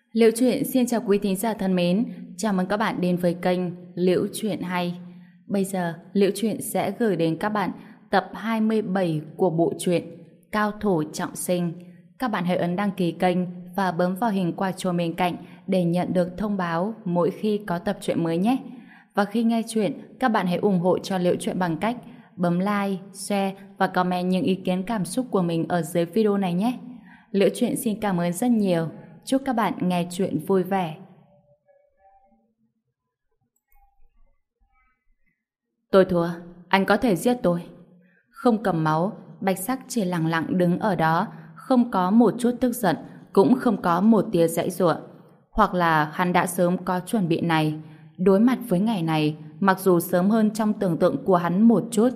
Liễu Chuyện xin chào quý thính giả thân mến, chào mừng các bạn đến với kênh Liễu Chuyện Hay. Bây giờ, Liễu Chuyện sẽ gửi đến các bạn tập 27 của bộ truyện Cao Thủ Trọng Sinh. Các bạn hãy ấn đăng ký kênh và bấm vào hình quả chuông bên cạnh để nhận được thông báo mỗi khi có tập truyện mới nhé. Và khi nghe chuyện, các bạn hãy ủng hộ cho Liễu Chuyện bằng cách bấm like, share và comment những ý kiến cảm xúc của mình ở dưới video này nhé. Liễu Chuyện xin cảm ơn rất nhiều. Chúc các bạn nghe chuyện vui vẻ. Tôi thua, anh có thể giết tôi. Không cầm máu, Bạch Sắc chỉ lặng lặng đứng ở đó, không có một chút tức giận, cũng không có một tia giãy giụa. Hoặc là hắn đã sớm có chuẩn bị này. Đối mặt với ngày này, mặc dù sớm hơn trong tưởng tượng của hắn một chút.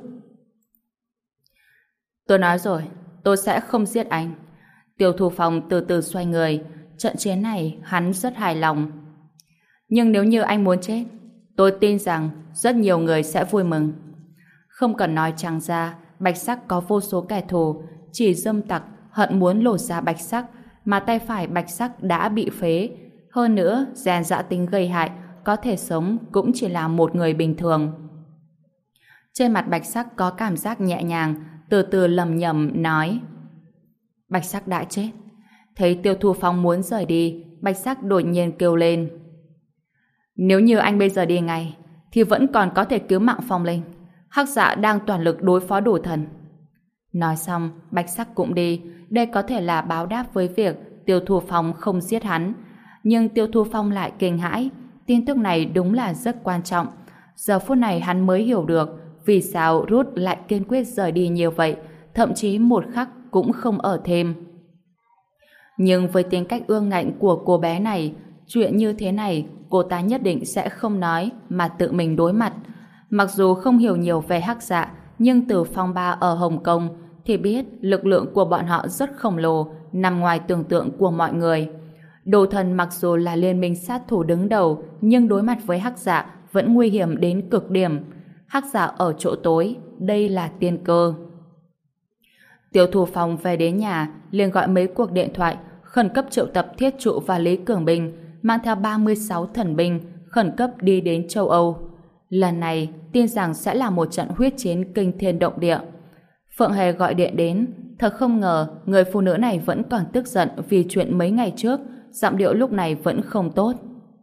Tôi nói rồi, tôi sẽ không giết anh. Tiêu Thu Phong từ từ xoay người. Trận chiến này hắn rất hài lòng. Nhưng nếu như anh muốn chết, tôi tin rằng rất nhiều người sẽ vui mừng. Không cần nói trắng ra, Bạch Sắc có vô số kẻ thù, chỉ dâm tặc hận muốn lột ra Bạch Sắc, mà tay phải Bạch Sắc đã bị phế. Hơn nữa, gen dã tính gây hại, có thể sống cũng chỉ là một người bình thường. Trên mặt Bạch Sắc có cảm giác nhẹ nhàng, từ từ lầm nhầm nói: Bạch Sắc đã chết. Thấy Tiêu Thu Phong muốn rời đi, Bạch Sắc đột nhiên kêu lên: Nếu như anh bây giờ đi ngay, thì vẫn còn có thể cứu mạng Phong Linh. Hắc Dạ đang toàn lực đối phó Đồ Thần. Nói xong, Bạch Sắc cũng đi. Đây có thể là báo đáp với việc Tiêu Thu Phong không giết hắn. Nhưng Tiêu Thu Phong lại kinh hãi. Tin tức này đúng là rất quan trọng. Giờ phút này hắn mới hiểu được vì sao Ruth lại kiên quyết rời đi nhiều vậy, thậm chí một khắc cũng không ở thêm. Nhưng với tính cách ương ngạnh của cô bé này, chuyện như thế này cô ta nhất định sẽ không nói mà tự mình đối mặt. Mặc dù không hiểu nhiều về Hắc Dạ, nhưng từ phong ba ở Hồng Kông thì biết lực lượng của bọn họ rất khổng lồ, nằm ngoài tưởng tượng của mọi người. Đồ Thần mặc dù là liên minh sát thủ đứng đầu, nhưng đối mặt với Hắc Dạ vẫn nguy hiểm đến cực điểm. Hắc Dạ ở chỗ tối, đây là tiên cơ. Tiêu Thu Phong về đến nhà, liền gọi mấy cuộc điện thoại, khẩn cấp triệu tập Thiết Trụ và Lý Cường Bình, mang theo 36 thần binh, khẩn cấp đi đến châu Âu. Lần này, tin rằng sẽ là một trận huyết chiến kinh thiên động địa. Phượng Hề gọi điện đến, thật không ngờ người phụ nữ này vẫn còn tức giận vì chuyện mấy ngày trước, giọng điệu lúc này vẫn không tốt.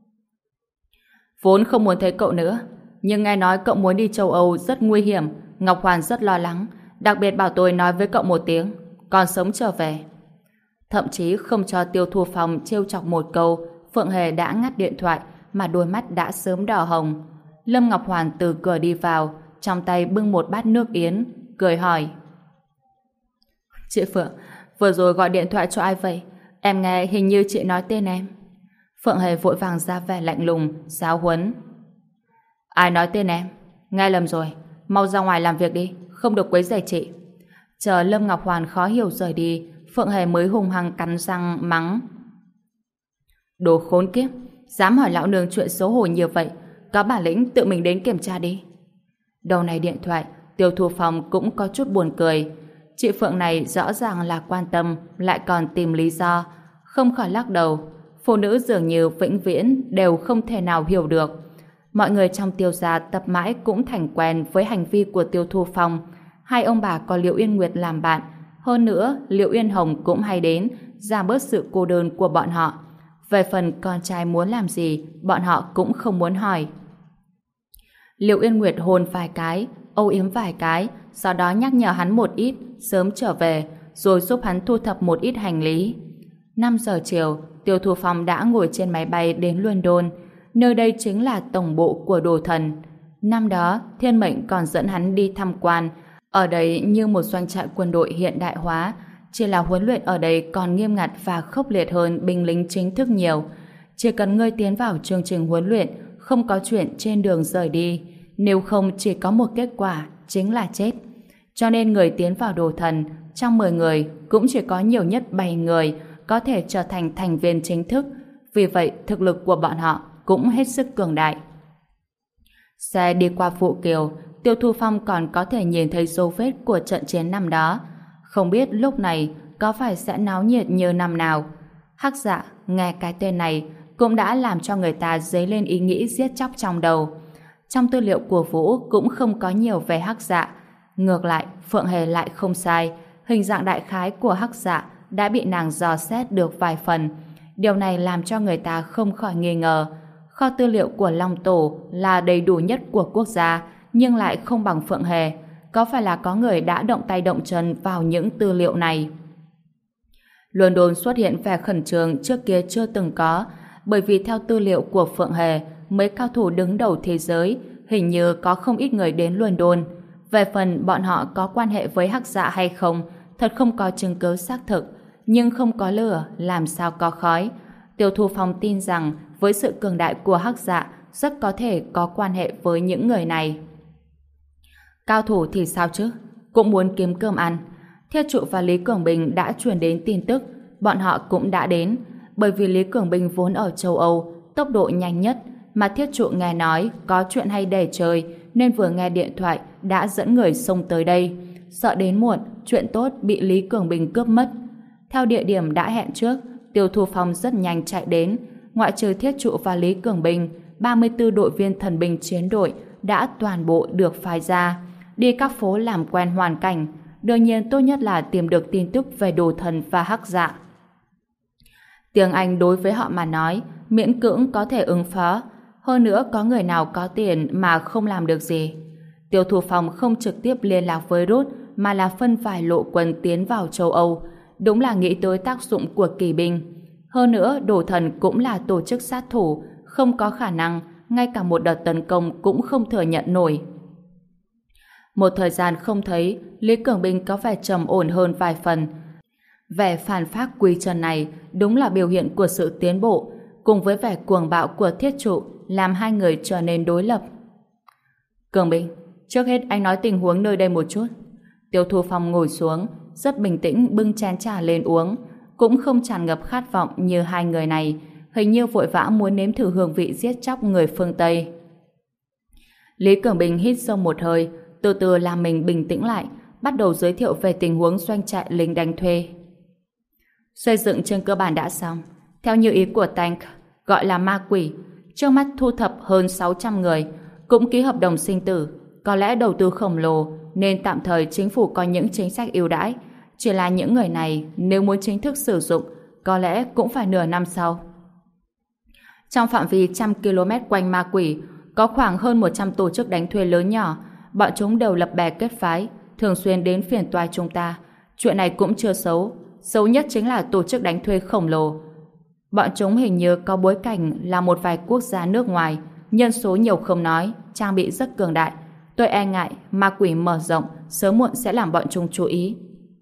Vốn không muốn thấy cậu nữa, nhưng nghe nói cậu muốn đi châu Âu rất nguy hiểm, Ngọc Hoàn rất lo lắng, đặc biệt bảo tôi nói với cậu một tiếng, còn sống trở về. Thậm chí không cho Tiêu Thu Phong trêu chọc một câu, Phượng Hề đã ngắt điện thoại, mà đôi mắt đã sớm đỏ hồng. Lâm Ngọc Hoàn từ cửa đi vào, trong tay bưng một bát nước yến, cười hỏi: Chị Phượng, vừa rồi gọi điện thoại cho ai vậy? Em nghe hình như chị nói tên em. Phượng Hề vội vàng ra vẻ lạnh lùng, giáo huấn: Ai nói tên em? Nghe lầm rồi, mau ra ngoài làm việc đi, không được quấy rầy chị. Chờ Lâm Ngọc Hoàn khó hiểu rời đi, Phượng Hề mới hung hăng cắn răng mắng: Đồ khốn kiếp, dám hỏi lão nương chuyện xấu hổ như vậy, có bản lĩnh tự mình đến kiểm tra đi. Đầu này điện thoại, Tiêu Thu Phong cũng có chút buồn cười. Chị Phượng này rõ ràng là quan tâm, lại còn tìm lý do, không khỏi lắc đầu. Phụ nữ dường như vĩnh viễn đều không thể nào hiểu được. Mọi người trong Tiêu gia tập mãi cũng thành quen với hành vi của Tiêu Thu Phong. Hai ông bà có Liễu Yên Nguyệt làm bạn, hơn nữa Liễu Yên Hồng cũng hay đến, giảm bớt sự cô đơn của bọn họ. Về phần con trai muốn làm gì, bọn họ cũng không muốn hỏi. Liễu Yên Nguyệt hôn vài cái, âu yếm vài cái, sau đó nhắc nhở hắn một ít, sớm trở về, rồi giúp hắn thu thập một ít hành lý. 5 giờ chiều, Tiêu Thu Phong đã ngồi trên máy bay đến London. Nơi đây chính là tổng bộ của Đồ Thần. Năm đó, Thiên Mệnh còn dẫn hắn đi tham quan. Ở đây như một doanh trại quân đội hiện đại hóa, chỉ là huấn luyện ở đây còn nghiêm ngặt và khốc liệt hơn binh lính chính thức nhiều. Chỉ cần ngươi tiến vào chương trình huấn luyện, không có chuyện trên đường rời đi. Nếu không chỉ có một kết quả, chính là chết. Cho nên người tiến vào Đồ Thần, trong 10 người cũng chỉ có nhiều nhất 7 người có thể trở thành thành viên chính thức. Vì vậy, thực lực của bọn họ cũng hết sức cường đại. Xe đi qua Phụ Kiều, Tiêu Thu Phong còn có thể nhìn thấy dấu vết của trận chiến năm đó. Không biết lúc này có phải sẽ náo nhiệt như năm nào. Hắc Dạ nghe cái tên này cũng đã làm cho người ta dấy lên ý nghĩ giết chóc trong đầu. Trong tư liệu của Vũ cũng không có nhiều về Hắc Dạ. Ngược lại, Phượng Hề lại không sai. Hình dạng đại khái của Hắc Dạ đã bị nàng dò xét được vài phần. Điều này làm cho người ta không khỏi nghi ngờ. Kho tư liệu của Long Tổ là đầy đủ nhất của quốc gia, nhưng lại không bằng Phượng Hề. Có phải là có người đã động tay động chân vào những tư liệu này? London xuất hiện vẻ khẩn trương trước kia chưa từng có, bởi vì theo tư liệu của Phượng Hề, mấy cao thủ đứng đầu thế giới hình như có không ít người đến London. Về phần bọn họ có quan hệ với Hắc Dạ hay không, thật không có chứng cứ xác thực, nhưng không có lửa làm sao có khói. Tiêu Thu Phong tin rằng với sự cường đại của Hắc Dạ rất có thể có quan hệ với những người này. Cao thủ thì sao chứ? Cũng muốn kiếm cơm ăn. Thiết Trụ và Lý Cường Bình đã truyền đến tin tức, bọn họ cũng đã đến, bởi vì Lý Cường Bình vốn ở châu Âu, tốc độ nhanh nhất, mà Thiết Trụ nghe nói có chuyện hay để chơi, nên vừa nghe điện thoại đã dẫn người xông tới đây, sợ đến muộn, chuyện tốt bị Lý Cường Bình cướp mất. Theo địa điểm đã hẹn trước, Tiêu Thu Phong rất nhanh chạy đến, ngoại trừ Thiết Trụ và Lý Cường Bình, 34 đội viên thần binh chiến đội đã toàn bộ được phái ra, đi các phố làm quen hoàn cảnh. Đương nhiên tốt nhất là tìm được tin tức về Đồ Thần và Hắc Dạ. Tiếng Anh đối với họ mà nói, miễn cưỡng có thể ứng phó. Hơn nữa có người nào có tiền mà không làm được gì. Tiêu Thu Phong không trực tiếp liên lạc với Rút, mà là phân vài lộ quân tiến vào châu Âu. Đúng là nghĩ tới tác dụng của kỳ binh. Hơn nữa, Đồ Thần cũng là tổ chức sát thủ, không có khả năng, ngay cả một đợt tấn công cũng không thừa nhận nổi. Một thời gian không thấy, Lý Cường Bình có vẻ trầm ổn hơn vài phần. Vẻ phản phác quy chân này đúng là biểu hiện của sự tiến bộ, cùng với vẻ cuồng bạo của Thiết Trụ làm hai người trở nên đối lập. Cường Bình, trước hết anh nói tình huống nơi đây một chút. Tiêu Thu Phong ngồi xuống, rất bình tĩnh bưng chén trà lên uống, cũng không tràn ngập khát vọng như hai người này, hình như vội vã muốn nếm thử hương vị giết chóc người phương Tây. Lý Cường Bình hít sâu một hơi, từ từ làm mình bình tĩnh lại, bắt đầu giới thiệu về tình huống doanh trại lính đánh thuê. Xây dựng trên cơ bản đã xong, theo như ý của Tank, gọi là ma quỷ, trước mắt thu thập hơn 600 người, cũng ký hợp đồng sinh tử. Có lẽ đầu tư khổng lồ nên tạm thời chính phủ có những chính sách ưu đãi, chỉ là những người này nếu muốn chính thức sử dụng có lẽ cũng phải nửa năm sau. Trong phạm vi 100 km quanh ma quỷ có khoảng hơn 100 tổ chức đánh thuê lớn nhỏ, bọn chúng đều lập bè kết phái, thường xuyên đến phiền toái chúng ta. Chuyện này cũng chưa xấu, xấu nhất chính là tổ chức đánh thuê khổng lồ. Bọn chúng hình như có bối cảnh là một vài quốc gia nước ngoài, nhân số nhiều không nói, trang bị rất cường đại. Tôi e ngại ma quỷ mở rộng sớm muộn sẽ làm bọn chúng chú ý.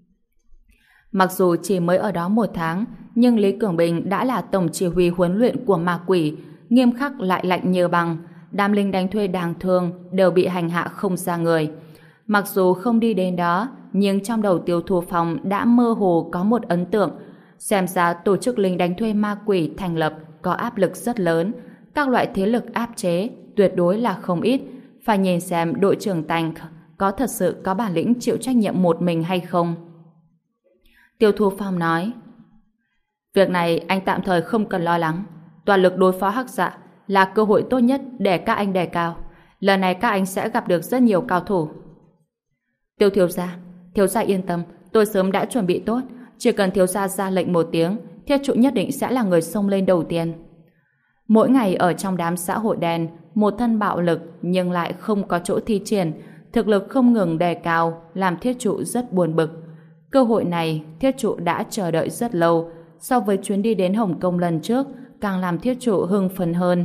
Mặc dù chỉ mới ở đó 1 tháng, nhưng Lý Cường Bình đã là tổng chỉ huy huấn luyện của ma quỷ, nghiêm khắc lại lạnh như băng. Đám lính đánh thuê đáng thương đều bị hành hạ không ra người. Mặc dù không đi đến đó, nhưng trong đầu Tiêu Thu Phong đã mơ hồ có một ấn tượng. Xem ra tổ chức lính đánh thuê ma quỷ thành lập có áp lực rất lớn. Các loại thế lực áp chế tuyệt đối là không ít. Phải nhìn xem đội trưởng Tank có thật sự có bản lĩnh chịu trách nhiệm một mình hay không. Tiêu Thu Phong nói, việc này anh tạm thời không cần lo lắng. Toàn lực đối phó Hắc Dạ là cơ hội tốt nhất để các anh đề cao. Lần này các anh sẽ gặp được rất nhiều cao thủ. Thiếu gia yên tâm, tôi sớm đã chuẩn bị tốt. Chỉ cần thiếu gia ra lệnh một tiếng, Thiết Trụ nhất định sẽ là người xông lên đầu tiên. Mỗi ngày ở trong đám xã hội đen, một thân bạo lực nhưng lại không có chỗ thi triển, thực lực không ngừng đề cao, làm Thiết Trụ rất buồn bực. Cơ hội này Thiết Trụ đã chờ đợi rất lâu, so với chuyến đi đến Hồng Kông lần trước càng làm Thiết Trụ hưng phấn hơn.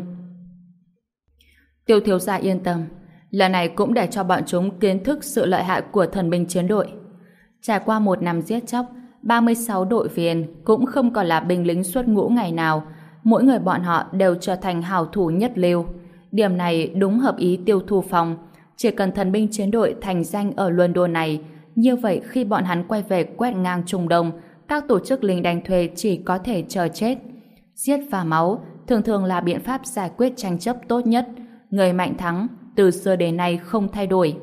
Thiếu gia yên tâm, lần này cũng để cho bọn chúng kiến thức sự lợi hại của thần binh chiến đội. Trải qua 1 năm giết chóc, 36 đội viên cũng không còn là binh lính xuất ngũ ngày nào, mỗi người bọn họ đều trở thành hào thủ nhất lưu. Điểm này đúng hợp ý Tiêu Thu Phong. Chỉ cần thần binh chiến đội thành danh ở London này, như vậy khi bọn hắn quay về quét ngang Trung Đông, các tổ chức lính đánh thuê chỉ có thể chờ chết. Giết và máu thường thường là biện pháp giải quyết tranh chấp tốt nhất. Người mạnh thắng, từ xưa đến nay không thay đổi.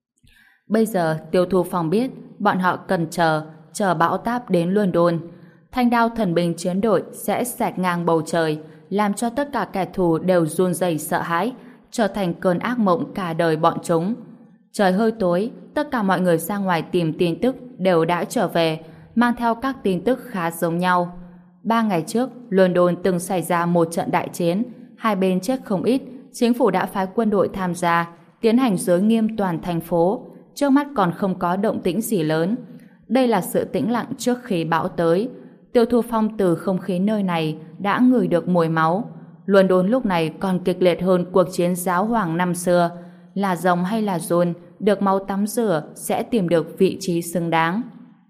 Bây giờ Tiêu Thu Phong biết bọn họ cần chờ bão táp đến London. thanh đao thần binh chiến đội sẽ xẹt ngang bầu trời, làm cho tất cả kẻ thù đều run rẩy sợ hãi, trở thành cơn ác mộng cả đời bọn chúng. Trời hơi tối, tất cả mọi người ra ngoài tìm tin tức đều đã trở về, mang theo các tin tức khá giống nhau. 3 ngày trước, London từng xảy ra một trận đại chiến, hai bên chết không ít, chính phủ đã phái quân đội tham gia, tiến hành giới nghiêm toàn thành phố, trước mắt còn không có động tĩnh gì lớn. Đây là sự tĩnh lặng trước khi bão tới. Tiêu Thu Phong từ không khí nơi này đã ngửi được mùi máu. London lúc này còn kịch liệt hơn cuộc chiến giáo hoàng năm xưa. Là rồng hay là giun, được máu tắm rửa sẽ tìm được vị trí xứng đáng.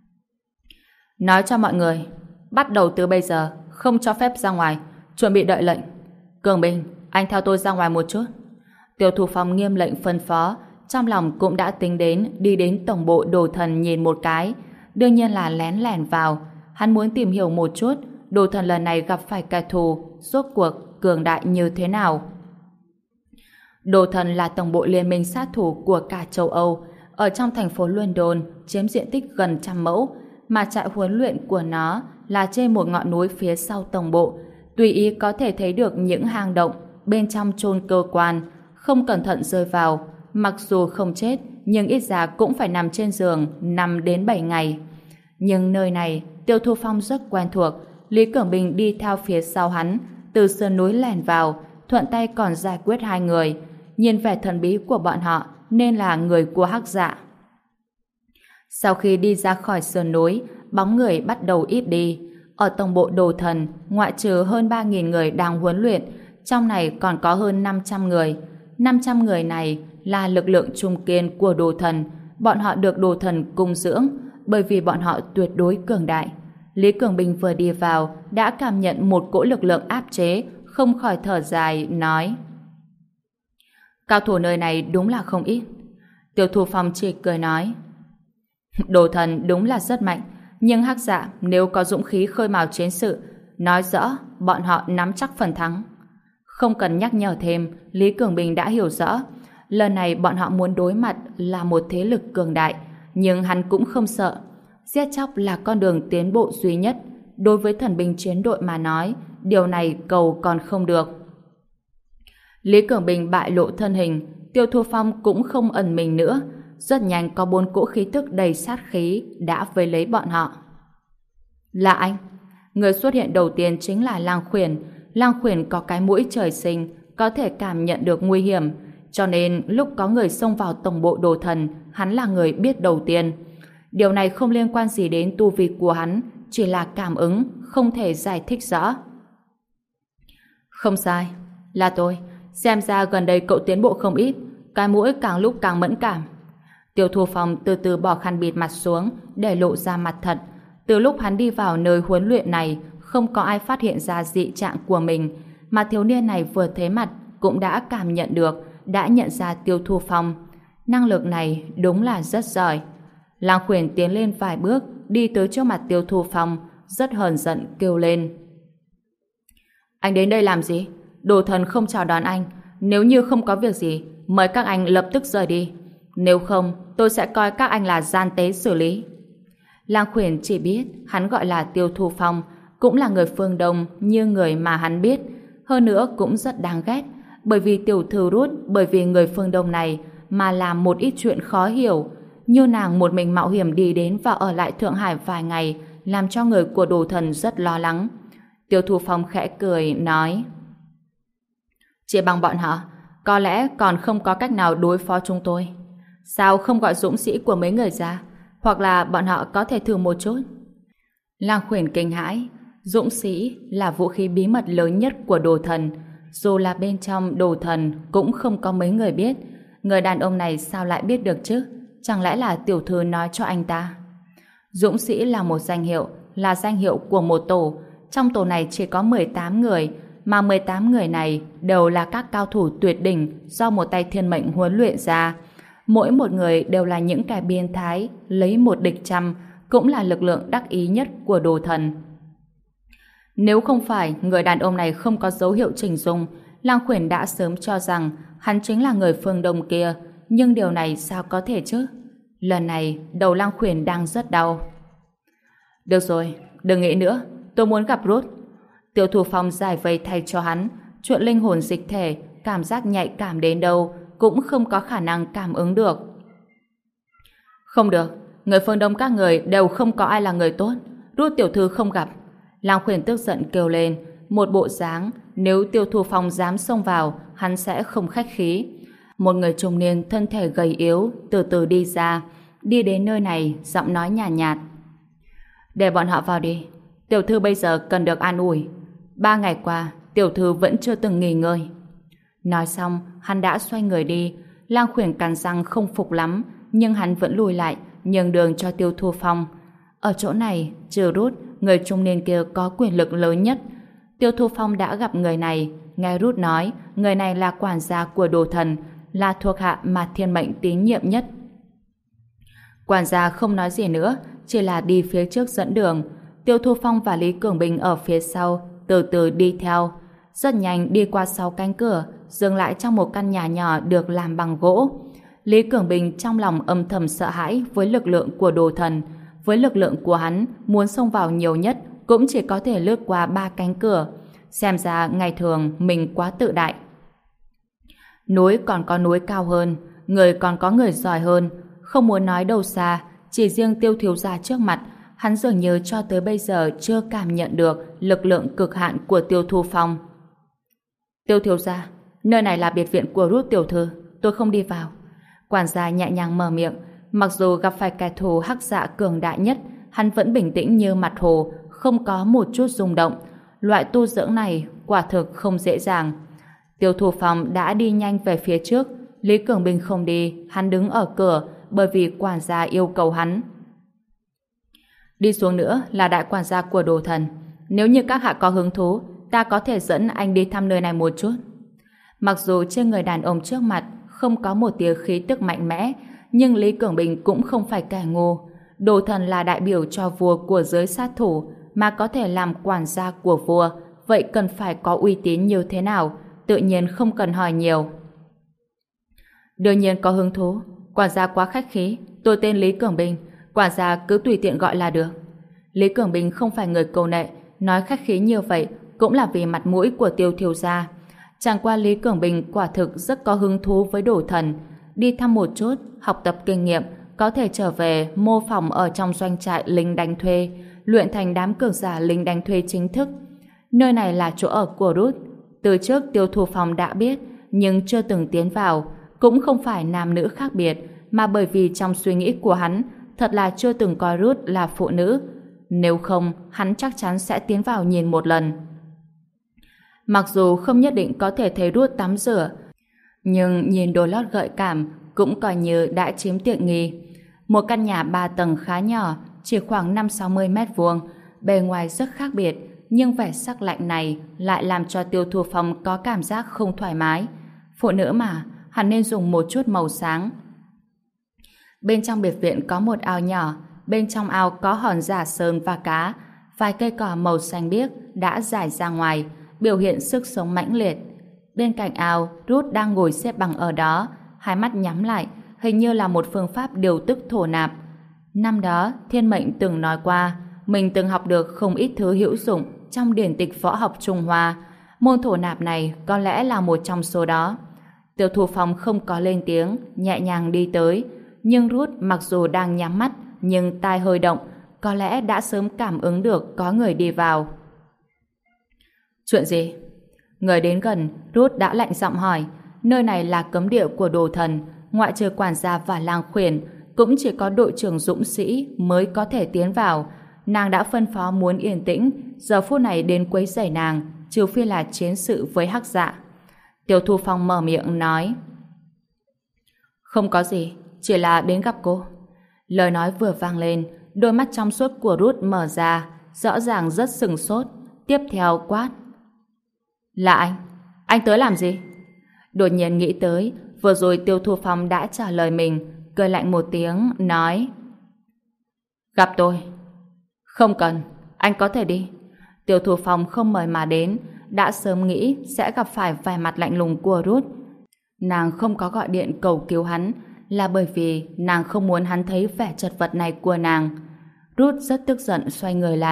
Nói cho mọi người, bắt đầu từ bây giờ, không cho phép ra ngoài, chuẩn bị đợi lệnh. Cường Bình, anh theo tôi ra ngoài một chút. Tiêu Thu Phong nghiêm lệnh phân phó, trong lòng cũng đã tính đến đi đến tổng bộ đồ thần nhìn một cái, đương nhiên là lén lẻn vào. Hắn muốn tìm hiểu một chút đồ thần lần này gặp phải kẻ thù rốt cuộc cường đại như thế nào. Đồ thần là tổng bộ liên minh sát thủ của cả châu Âu, ở trong thành phố London, chiếm diện tích gần 100 mẫu, mà trại huấn luyện của nó là trên một ngọn núi phía sau tổng bộ, tùy ý có thể thấy được những hang động bên trong chôn cơ quan, không cẩn thận rơi vào, mặc dù không chết nhưng ít ra cũng phải nằm trên giường 5 đến 7 ngày. Nhưng nơi này Tiêu Thu Phong rất quen thuộc. Lý Cường Bình đi theo phía sau hắn, từ sườn núi lẻn vào, thuận tay còn giải quyết 2 người. Nhìn vẻ thần bí của bọn họ nên là người của Hắc Dạ. Sau khi đi ra khỏi sườn núi, bóng người bắt đầu ít đi. Ở tổng bộ đồ thần, ngoại trừ hơn 3.000 người đang huấn luyện, trong này còn có hơn 500 người. 500 người này là lực lượng trung kiên của đồ thần. Bọn họ được đồ thần cung dưỡng, bởi vì bọn họ tuyệt đối cường đại. Lý Cường Bình vừa đi vào đã cảm nhận một cỗ lực lượng áp chế, không khỏi thở dài, nói: cao thủ nơi này đúng là không ít. Tiêu Thu Phong chỉ cười nói: đồ thần đúng là rất mạnh, nhưng Hắc Dạ nếu có dũng khí khơi mào chiến sự, nói rõ bọn họ nắm chắc phần thắng. Không cần nhắc nhở thêm, Lý Cường Bình đã hiểu rõ. Lần này bọn họ muốn đối mặt là một thế lực cường đại, nhưng hắn cũng không sợ. Giết chóc là con đường tiến bộ duy nhất. Đối với thần binh chiến đội mà nói, điều này cầu còn không được. Lý Cường Bình bại lộ thân hình, Tiêu Thu Phong cũng không ẩn mình nữa. Rất nhanh có 4 cỗ khí tức đầy sát khí đã vây lấy bọn họ. Là anh. Người xuất hiện đầu tiên chính là Lang Khuyển. Lang Khuyển có cái mũi trời sinh, có thể cảm nhận được nguy hiểm, cho nên lúc có người xông vào tổng bộ đồ thần, hắn là người biết đầu tiên. Điều này không liên quan gì đến tu vi của hắn, chỉ là cảm ứng, không thể giải thích rõ. Không sai, là tôi. Xem ra gần đây cậu tiến bộ không ít, cái mũi càng lúc càng mẫn cảm. Tiêu Thu Phong từ từ bỏ khăn bịt mặt xuống để lộ ra mặt thật. Từ lúc hắn đi vào nơi huấn luyện này, không có ai phát hiện ra dị trạng của mình, mà thiếu niên này vừa thấy mặt cũng đã cảm nhận được, đã nhận ra Tiêu Thu Phong. Năng lực này đúng là rất giỏi. Lang Khuyển tiến lên vài bước, đi tới trước mặt Tiêu Thu Phong, rất hờn giận kêu lên: anh đến đây làm gì? Đồ thần không chào đón anh. Nếu như không có việc gì, mời các anh lập tức rời đi. Nếu không, tôi sẽ coi các anh là gian tế xử lý. Lang Khuyển chỉ biết hắn gọi là Tiêu Thu Phong, cũng là người phương Đông như người mà hắn biết. Hơn nữa cũng rất đáng ghét, bởi vì tiểu thư Rút bởi vì người phương Đông này mà làm một ít chuyện khó hiểu. Như nàng một mình mạo hiểm đi đến và ở lại Thượng Hải vài ngày, làm cho người của đồ thần rất lo lắng. Tiêu Thu Phong khẽ cười, nói: chỉ bằng bọn họ, có lẽ còn không có cách nào đối phó chúng tôi. Sao không gọi dũng sĩ của mấy người ra? Hoặc là bọn họ có thể thử một chút. Lang Khuyển kinh hãi. Dũng sĩ là vũ khí bí mật lớn nhất của đồ thần. Dù là bên trong đồ thần cũng không có mấy người biết. Người đàn ông này sao lại biết được chứ? Chẳng lẽ là tiểu thư nói cho anh ta? Dũng sĩ là một danh hiệu, là danh hiệu của một tổ. Trong tổ này chỉ có 18 người, mà 18 người này đều là các cao thủ tuyệt đỉnh do một tay thiên mệnh huấn luyện ra. Mỗi một người đều là những kẻ biến thái, lấy một địch trăm, cũng là lực lượng đắc ý nhất của đồ thần. Nếu không phải người đàn ông này không có dấu hiệu chỉnh dung, Lang Khuyển đã sớm cho rằng hắn chính là người phương Đông kia, nhưng điều này sao có thể chứ? Lần này, đầu Lang Khuyển đang rất đau. Được rồi, đừng nghĩ nữa, tôi muốn gặp Ruth. Tiêu Thu Phong giải vây thay cho hắn, chuyện linh hồn dịch thể, cảm giác nhạy cảm đến đâu cũng không có khả năng cảm ứng được. Không được, người phương Đông các người đều không có ai là người tốt. Ruth tiểu thư không gặp. Lang Khuyển tức giận kêu lên, một bộ dáng nếu Tiêu Thu Phong dám xông vào, hắn sẽ không khách khí. Một người trung niên thân thể gầy yếu từ từ đi ra, đi đến nơi này, giọng nói nhàn nhạt. Để bọn họ vào đi. Tiểu thư bây giờ cần được an ủi. 3 ngày qua, tiểu thư vẫn chưa từng nghỉ ngơi. Nói xong, hắn đã xoay người đi. Lang Khuyển cắn răng không phục lắm, nhưng hắn vẫn lùi lại, nhường đường cho Tiêu Thu Phong. Ở chỗ này, trừ Ruth, người trung niên kia có quyền lực lớn nhất. Tiêu Thu Phong đã gặp người này, nghe Ruth nói, người này là quản gia của Đồ Thần, là thuộc hạ mà Thiên Mệnh tín nhiệm nhất. Quản gia không nói gì nữa, chỉ là đi phía trước dẫn đường. Tiêu Thu Phong và Lý Cường Bình ở phía sau, từ từ đi theo. Rất nhanh đi qua 6 cánh cửa, dừng lại trong một căn nhà nhỏ được làm bằng gỗ. Lý Cường Bình trong lòng âm thầm sợ hãi với lực lượng của Đồ Thần. Với lực lượng của hắn, muốn xông vào nhiều nhất cũng chỉ có thể lướt qua 3 cánh cửa. Xem ra ngày thường mình quá tự đại. Núi còn có núi cao hơn, người còn có người giỏi hơn. Không muốn nói đâu xa, chỉ riêng Tiêu thiếu gia trước mặt, hắn dường như cho tới bây giờ chưa cảm nhận được lực lượng cực hạn của Tiêu Thu Phong. Tiêu thiếu gia, nơi này là biệt viện của Ruth tiểu thư, tôi không đi vào. Quản gia nhẹ nhàng mở miệng, mặc dù gặp phải kẻ thù hắc dạ cường đại nhất, hắn vẫn bình tĩnh như mặt hồ, không có một chút rung động. Loại tu dưỡng này quả thực không dễ dàng. Tiêu Thu Phong đã đi nhanh về phía trước, Lý Cường Bình không đi, hắn đứng ở cửa bởi vì quản gia yêu cầu hắn. Đi xuống nữa là đại quản gia của Đồ Thần. Nếu như các hạ có hứng thú, ta có thể dẫn anh đi thăm nơi này một chút. Mặc dù trên người đàn ông trước mặt không có một tia khí tức mạnh mẽ, nhưng Lý Cường Bình cũng không phải kẻ ngu. Đồ Thần là đại biểu cho vua của giới sát thủ, mà có thể làm quản gia của vua, vậy cần phải có uy tín như thế nào, tự nhiên không cần hỏi nhiều. Đương nhiên có hứng thú. Quản gia quá khách khí, tôi tên Lý Cường Bình, quản gia cứ tùy tiện gọi là được. Lý Cường Bình không phải người câu nệ, nói khách khí như vậy cũng là vì mặt mũi của Tiêu thiếu gia. Chẳng qua Lý Cường Bình quả thực rất có hứng thú với Đồ Thần, đi thăm một chút, học tập kinh nghiệm, có thể trở về mô phỏng ở trong doanh trại lính đánh thuê, luyện thành đám cường giả lính đánh thuê chính thức. Nơi này là chỗ ở của Ruth. Từ trước Tiêu Thu Phong đã biết, nhưng chưa từng tiến vào, cũng không phải nam nữ khác biệt, mà bởi vì trong suy nghĩ của hắn, thật là chưa từng coi Ruth là phụ nữ. Nếu không, hắn chắc chắn sẽ tiến vào nhìn một lần. Mặc dù không nhất định có thể thấy Ruth tắm rửa, nhưng nhìn đôi lót gợi cảm cũng coi như đã chiếm tiện nghi. Một căn nhà 3 tầng khá nhỏ, chỉ khoảng 5-60 mét vuông, bề ngoài rất khác biệt, nhưng vẻ sắc lạnh này lại làm cho Tiêu Thu Phong có cảm giác không thoải mái. Phụ nữ mà, hắn nên dùng một chút màu sáng. Bên trong biệt viện có một ao nhỏ, bên trong ao có hòn giả sơn và cá, vài cây cỏ màu xanh biếc đã rải ra ngoài, biểu hiện sức sống mãnh liệt. Bên cạnh ao, Ruth đang ngồi xếp bằng ở đó, hai mắt nhắm lại, hình như là một phương pháp điều tức thổ nạp. Năm đó, Thiên Mệnh từng nói qua, mình từng học được không ít thứ hữu dụng trong điển tịch võ học Trung Hoa. Môn thổ nạp này có lẽ là một trong số đó. Tiêu Thu Phong không có lên tiếng, nhẹ nhàng đi tới, nhưng Ruth mặc dù đang nhắm mắt, nhưng tai hơi động, có lẽ đã sớm cảm ứng được có người đi vào. Chuyện gì? Người đến gần, Ruth đã lạnh giọng hỏi. Nơi này là cấm địa của Đồ Thần, ngoại trừ quản gia và Lang Khuyển, cũng chỉ có đội trưởng dũng sĩ mới có thể tiến vào. Nàng đã phân phó muốn yên tĩnh, giờ phút này đến quấy rầy nàng, trừ phi là chiến sự với hắc dạ. Tiêu Thu Phong mở miệng nói: Không có gì, chỉ là đến gặp cô. Lời nói vừa vang lên, đôi mắt trong suốt của Ruth mở ra, rõ ràng rất sừng sốt. Tiếp theo quát: Là anh tới làm gì? Đột nhiên nghĩ tới, vừa rồi Tiêu Thu Phong đã trả lời mình, cười lạnh một tiếng, nói: Gặp tôi. Không cần, anh có thể đi. Tiêu Thu Phong không mời mà đến, đã sớm nghĩ sẽ gặp phải vẻ mặt lạnh lùng của Ruth. Nàng không có gọi điện cầu cứu hắn là bởi vì nàng không muốn hắn thấy vẻ chật vật này của nàng. Ruth rất tức giận xoay người lại,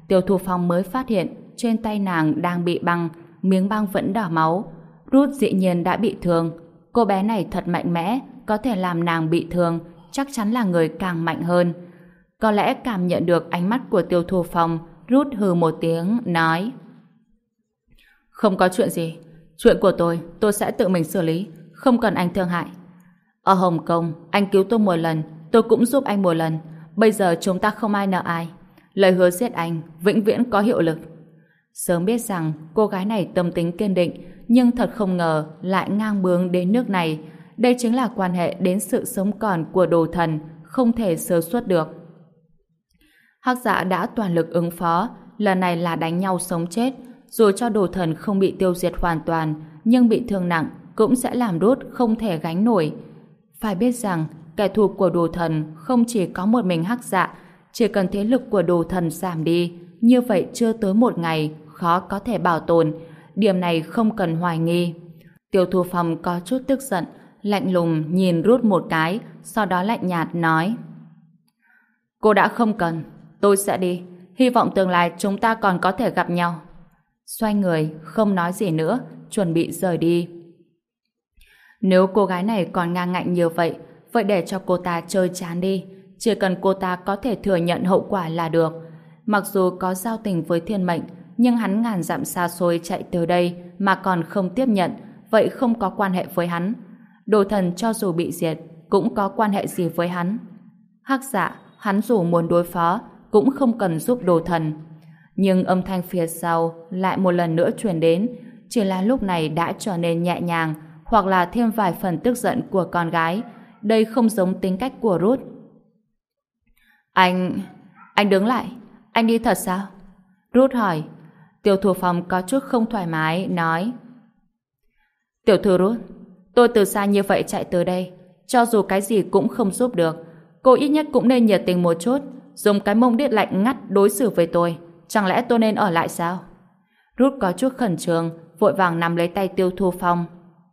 Tiêu Thu Phong mới phát hiện trên tay nàng đang bị băng, miếng băng vẫn đỏ máu. Ruth dĩ nhiên đã bị thương. Cô bé này thật mạnh mẽ, có thể làm nàng bị thương, chắc chắn là người càng mạnh hơn. Có lẽ cảm nhận được ánh mắt của Tiêu Thu Phong, Ruth hừ một tiếng, nói: Không có chuyện gì. Chuyện của tôi sẽ tự mình xử lý, không cần anh thương hại. Ở Hồng Kông, anh cứu tôi một lần, tôi cũng giúp anh một lần. Bây giờ chúng ta không ai nợ ai. Lời hứa giết anh vĩnh viễn có hiệu lực. Sớm biết rằng cô gái này tâm tính kiên định, nhưng thật không ngờ lại ngang bướng đến nước này. Đây chính là quan hệ đến sự sống còn của đồ thần, không thể sơ suất được. Hắc Dạ đã toàn lực ứng phó, lần này là đánh nhau sống chết. Dù cho đồ thần không bị tiêu diệt hoàn toàn, nhưng bị thương nặng cũng sẽ làm Ruth không thể gánh nổi. Phải biết rằng kẻ thù của đồ thần không chỉ có một mình Hắc Dạ, chỉ cần thế lực của đồ thần giảm đi, như vậy chưa tới một ngày khó có thể bảo tồn. Điểm này không cần hoài nghi. Tiêu Thu Phong có chút tức giận, lạnh lùng nhìn Ruth một cái, sau đó lạnh nhạt nói: Cô đã không cần, tôi sẽ đi. Hy vọng tương lai chúng ta còn có thể gặp nhau. Xoay người, không nói gì nữa, chuẩn bị rời đi. Nếu cô gái này còn ngang ngạnh như vậy, vậy để cho cô ta chơi chán đi. Chỉ cần cô ta có thể thừa nhận hậu quả là được. Mặc dù có giao tình với thiên mệnh, nhưng hắn ngàn dặm xa xôi chạy từ đây mà còn không tiếp nhận, vậy không có quan hệ với hắn. Đồ thần cho dù bị diệt, cũng có quan hệ gì với hắn. Hắc Dạ, hắn dù muốn đối phó, cũng không cần giúp đồ thần. Nhưng âm thanh phía sau lại một lần nữa truyền đến, chỉ là lúc này đã trở nên nhẹ nhàng, hoặc là thêm vài phần tức giận của con gái. Đây không giống tính cách của Ruth. Anh đứng lại. Anh đi thật sao? Ruth hỏi. Tiêu Thu Phong có chút không thoải mái, nói: Tiểu thư Ruth, tôi từ xa như vậy chạy tới đây, cho dù cái gì cũng không giúp được, cô ít nhất cũng nên nhiệt tình một chút, dùng cái mông điếc lạnh ngắt đối xử với tôi. Chẳng lẽ tôi nên ở lại sao? Ruth có chút khẩn trương, vội vàng nắm lấy tay Tiêu Thu Phong.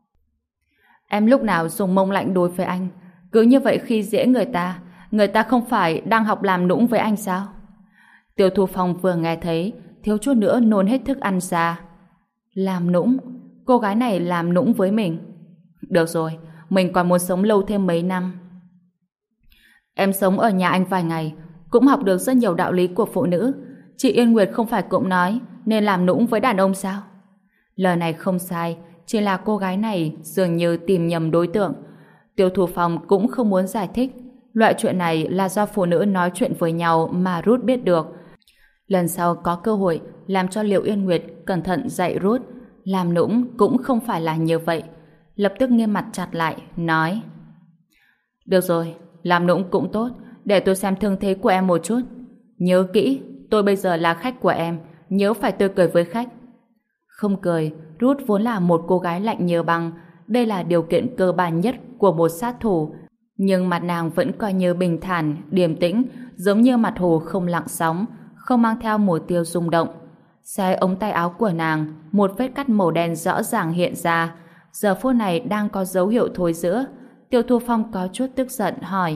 Em lúc nào dùng mông lạnh đối với anh? Cứ như vậy khi dễ người ta không phải đang học làm nũng với anh sao? Tiêu Thu Phong vừa nghe thấy, thiếu chút nữa nôn hết thức ăn ra. Làm nũng? Cô gái này làm nũng với mình? Được rồi, mình còn muốn sống lâu thêm mấy năm. Em sống ở nhà anh vài ngày, cũng học được rất nhiều đạo lý của phụ nữ. Chị Yên Nguyệt không phải cũng nói nên làm nũng với đàn ông sao? Lời này không sai, chỉ là cô gái này dường như tìm nhầm đối tượng. Tiêu Thu Phong cũng không muốn giải thích. Loại chuyện này là do phụ nữ nói chuyện với nhau mà Ruth biết được. Lần sau có cơ hội làm cho Liệu Yên Nguyệt cẩn thận dạy Ruth. Làm nũng cũng không phải là như vậy. Lập tức nghiêm mặt chặt lại, nói: Được rồi, làm nũng cũng tốt, để tôi xem thương thế của em một chút. Nhớ kỹ, tôi bây giờ là khách của em, nhớ phải tươi cười với khách. Không cười, Ruth vốn là một cô gái lạnh như băng, đây là điều kiện cơ bản nhất của một sát thủ. Nhưng mặt nàng vẫn coi như bình thản, điềm tĩnh, giống như mặt hồ không lặng sóng, không mang theo một tia rung động. Xé ống tay áo của nàng, một vết cắt màu đen rõ ràng hiện ra. Giờ phút này đang có dấu hiệu thối rữa. Tiêu Thu Phong có chút tức giận hỏi: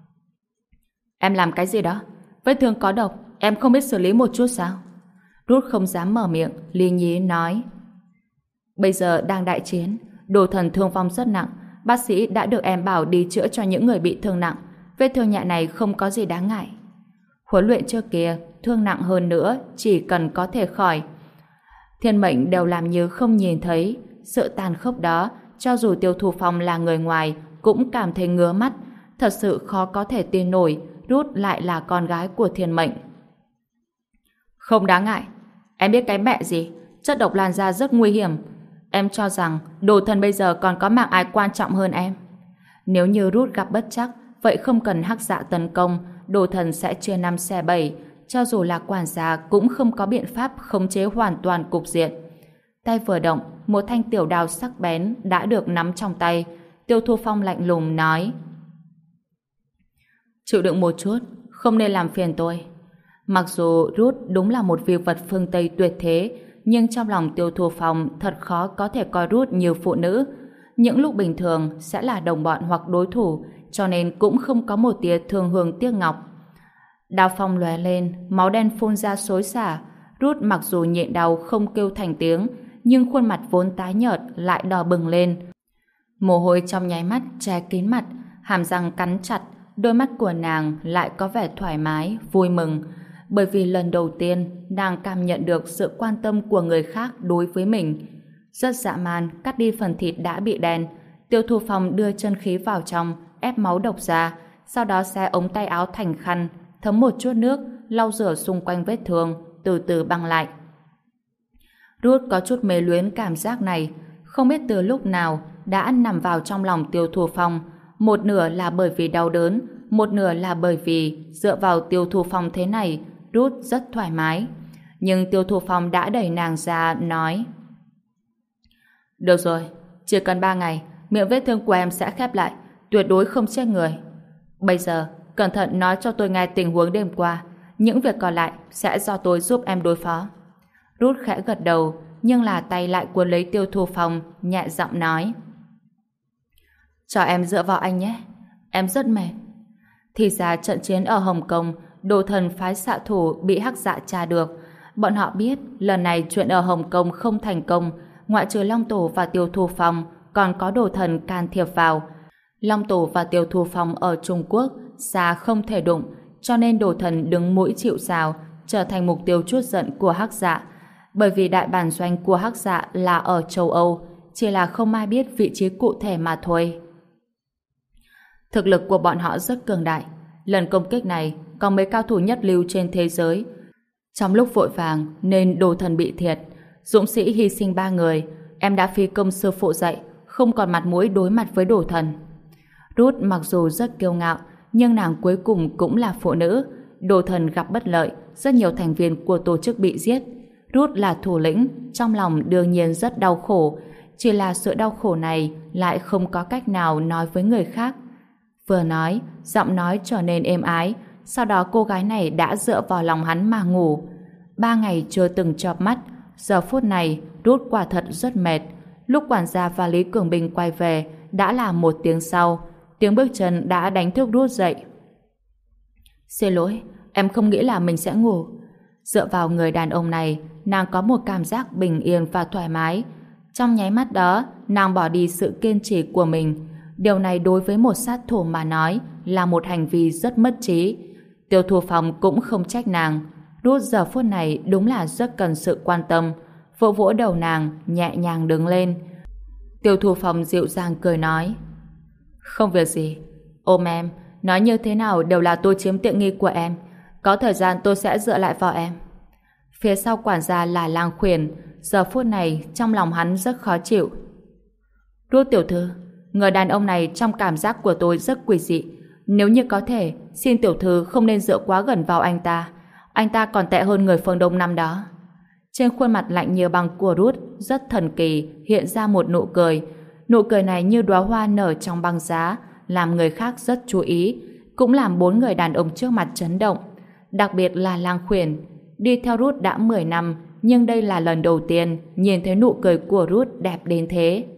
Em làm cái gì đó? Vết thương có độc, em không biết xử lý một chút sao? Ruth không dám mở miệng, lý nhí nói: Bây giờ đang đại chiến, đồ thần thương vong rất nặng, bác sĩ đã được em bảo đi chữa cho những người bị thương nặng. Vết thương nhẹ này không có gì đáng ngại. Huấn luyện trước kia, thương nặng hơn nữa, chỉ cần có thể khỏi. Thiên mệnh đều làm như không nhìn thấy. Sự tàn khốc đó, cho dù Tiêu Thu Phong là người ngoài, cũng cảm thấy ngứa mắt. Thật sự khó có thể tin nổi, Ruth lại là con gái của thiên mệnh. Không đáng ngại. Em biết cái mẹ gì? Chất độc lan ra rất nguy hiểm. Em cho rằng đồ thần bây giờ còn có mạng ai quan trọng hơn em. Nếu như Ruth gặp bất trắc, vậy không cần Hắc Dạ tấn công, đồ thần sẽ chia 5 xẻ 7. Cho dù là quản gia cũng không có biện pháp khống chế hoàn toàn cục diện. Tay vừa động, một thanh tiểu đao sắc bén đã được nắm trong tay. Tiêu Thu Phong lạnh lùng nói: Chịu đựng một chút, không nên làm phiền tôi. Mặc dù Ruth đúng là một vị vật phương Tây tuyệt thế, nhưng trong lòng Tiêu Thu Phong thật khó có thể coi Ruth như phụ nữ. Những lúc bình thường sẽ là đồng bọn hoặc đối thủ, cho nên cũng không có một tia thương hương tiếc ngọc. Đao phong lóe lên, máu đen phun ra xối xả. Ruth mặc dù nhịn đau không kêu thành tiếng, nhưng khuôn mặt vốn tái nhợt lại đỏ bừng lên. Mồ hôi trong nháy mắt che kín mặt, hàm răng cắn chặt, đôi mắt của nàng lại có vẻ thoải mái, vui mừng, bởi vì lần đầu tiên nàng cảm nhận được sự quan tâm của người khác đối với mình. Rất dã man cắt đi phần thịt đã bị đen. Tiêu Thu Phong đưa chân khí vào trong, ép máu độc ra, sau đó xé ống tay áo thành khăn, thấm một chút nước, lau rửa xung quanh vết thương, từ từ băng lại. Ruth có chút mê luyến cảm giác này, không biết từ lúc nào đã nằm vào trong lòng Tiêu Thu Phong, một nửa là bởi vì đau đớn, một nửa là bởi vì dựa vào Tiêu Thu Phong thế này, Ruth rất thoải mái. Nhưng Tiêu Thu Phong đã đẩy nàng ra, nói: Được rồi, chỉ cần 3 ngày, miệng vết thương của em sẽ khép lại, tuyệt đối không chết người. Bây giờ, cẩn thận nói cho tôi nghe tình huống đêm qua, những việc còn lại sẽ do tôi giúp em đối phó. Ruth khẽ gật đầu, nhưng là tay lại cuốn lấy Tiêu Thu Phong, nhẹ giọng nói: Cho em dựa vào anh nhé, em rất mệt. Thì ra trận chiến ở Hồng Kông, đồ thần phái xạ thủ bị Hắc Dạ tra được. Bọn họ biết lần này chuyện ở Hồng Kông không thành công, ngoại trừ Long Tổ và Tiêu Thu Phong, còn có đồ thần can thiệp vào. Long Tổ và Tiêu Thu Phong ở Trung Quốc xa không thể đụng, cho nên đồ thần đứng mũi chịu sào, trở thành mục tiêu trút giận của Hắc Dạ. Bởi vì đại bản doanh của Hắc Dạ là ở châu Âu, chỉ là không ai biết vị trí cụ thể mà thôi. Thực lực của bọn họ rất cường đại. Lần công kích này có mấy cao thủ nhất lưu trên thế giới. Trong lúc vội vàng nên đồ thần bị thiệt, dũng sĩ hy sinh 3 người. Em đã phi công sư phụ dạy, không còn mặt mũi đối mặt với đồ thần. Ruth mặc dù rất kiêu ngạo, nhưng nàng cuối cùng cũng là phụ nữ. Đồ thần gặp bất lợi, rất nhiều thành viên của tổ chức bị giết. Ruth là thủ lĩnh, trong lòng đương nhiên rất đau khổ. Chỉ là sự đau khổ này lại không có cách nào nói với người khác. Vừa nói, giọng nói trở nên êm ái, sau đó cô gái này đã dựa vào lòng hắn mà ngủ. 3 ngày chưa từng chợp mắt, giờ phút này Ruth quả thật rất mệt. Lúc quản gia và Lý Cường Bình quay về đã là 1 tiếng sau, tiếng bước chân đã đánh thức Ruth dậy. Xin lỗi, em không nghĩ là mình sẽ ngủ. Dựa vào người đàn ông này, nàng có một cảm giác bình yên và thoải mái. Trong nháy mắt đó, nàng bỏ đi sự kiên trì của mình. Điều này đối với một sát thủ mà nói là một hành vi rất mất trí. Tiêu Thu Phong cũng không trách nàng. Ruth giờ phút này đúng là rất cần sự quan tâm. Vỗ vỗ đầu nàng, nhẹ nhàng đứng lên. Tiêu Thu Phong dịu dàng cười nói: Không việc gì, ôm em, nói như thế nào đều là tôi chiếm tiện nghi của em. Có thời gian tôi sẽ dựa lại vào em. Phía sau quản gia là Lang Khuyển. Giờ phút này trong lòng hắn rất khó chịu. Ruth tiểu thư, người đàn ông này trong cảm giác của tôi rất quỷ dị. Nếu như có thể, xin tiểu thư không nên dựa quá gần vào anh ta. Anh ta còn tệ hơn người phương Đông năm đó. Trên khuôn mặt lạnh như băng của Ruth rất thần kỳ hiện ra một nụ cười. Nụ cười này như đóa hoa nở trong băng giá, làm người khác rất chú ý, cũng làm 4 người đàn ông trước mặt chấn động. Đặc biệt là Lang Khuyển. Đi theo Ruth đã 10 năm, nhưng đây là lần đầu tiên nhìn thấy nụ cười của Ruth đẹp đến thế.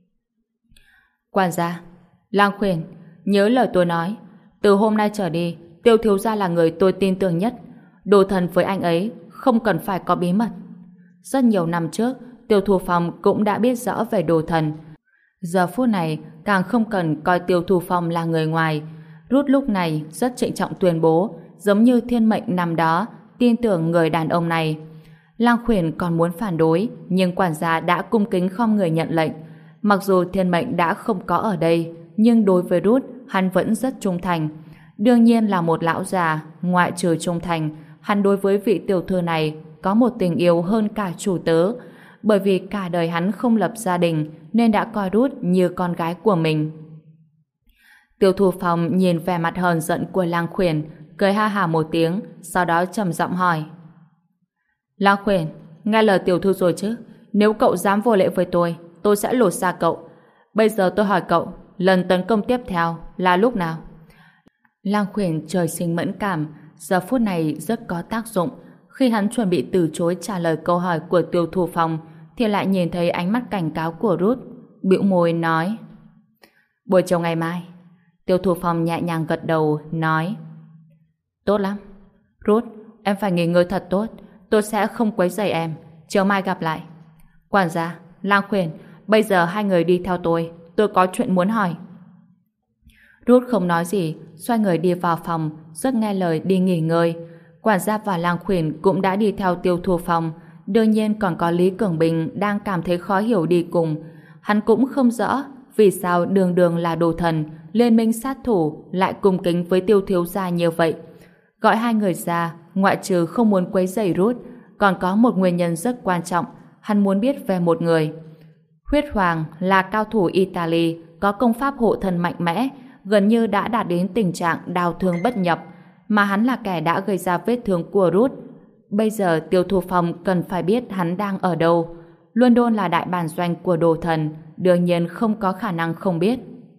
Quản gia, Lang Khuyển, nhớ lời tôi nói, từ hôm nay trở đi, Tiêu thiếu gia là người tôi tin tưởng nhất. Đồ thần với anh ấy không cần phải có bí mật. Rất nhiều năm trước, Tiêu Thu Phong cũng đã biết rõ về đồ thần. Giờ phút này, càng không cần coi Tiêu Thu Phong là người ngoài. Ruth lúc này rất trịnh trọng tuyên bố, giống như thiên mệnh năm đó, tin tưởng người đàn ông này. Lang Khuyển còn muốn phản đối, nhưng quản gia đã cung kính khom người nhận lệnh. Mặc dù thiên mệnh đã không có ở đây, nhưng đối với Ruth, hắn vẫn rất trung thành. Đương nhiên là một lão già, ngoại trừ trung thành, hắn đối với vị tiểu thư này có một tình yêu hơn cả chủ tớ, bởi vì cả đời hắn không lập gia đình nên đã coi Ruth như con gái của mình. Tiêu Thu Phong nhìn vẻ mặt hờn giận của Lang Khuyển, cười ha hả một tiếng, sau đó trầm giọng hỏi: Lang Khuyển, nghe lời tiểu thư rồi chứ? Nếu cậu dám vô lễ với tôi sẽ lột xa cậu. Bây giờ tôi hỏi cậu, lần tấn công tiếp theo là lúc nào? Lang Khuyển trời sinh mẫn cảm, giờ phút này rất có tác dụng. Khi hắn chuẩn bị từ chối trả lời câu hỏi của Tiêu Thu Phong, thì lại nhìn thấy ánh mắt cảnh cáo của Ruth, bĩu môi nói: Buổi chiều ngày mai. Tiêu Thu Phong nhẹ nhàng gật đầu, nói: Tốt lắm, Ruth, em phải nghỉ ngơi thật tốt. Tôi sẽ không quấy rầy em. Chiều mai gặp lại. Quản gia, Lang Khuyển, bây giờ hai người đi theo tôi có chuyện muốn hỏi. Ruth không nói gì, xoay người đi vào phòng, rất nghe lời đi nghỉ ngơi. Quản gia và Lang Khuyển cũng đã đi theo Tiêu Thu Phong. Đương nhiên còn có Lý Cường Bình đang cảm thấy khó hiểu đi cùng. Hắn cũng không rõ vì sao đường đường là đồ thần, liên minh sát thủ lại cung kính với Tiêu thiếu gia như vậy. Gọi hai người ra, ngoại trừ không muốn quấy rầy Ruth, còn có một nguyên nhân rất quan trọng, hắn muốn biết về một người. Huyết Hoàng là cao thủ Italy, có công pháp hộ thân mạnh mẽ, gần như đã đạt đến tình trạng đào thương bất nhập, mà hắn là kẻ đã gây ra vết thương của Ruth. Bây giờ Tiêu Thu Phong cần phải biết hắn đang ở đâu. London là đại bản doanh của đồ thần, đương nhiên không có khả năng không biết.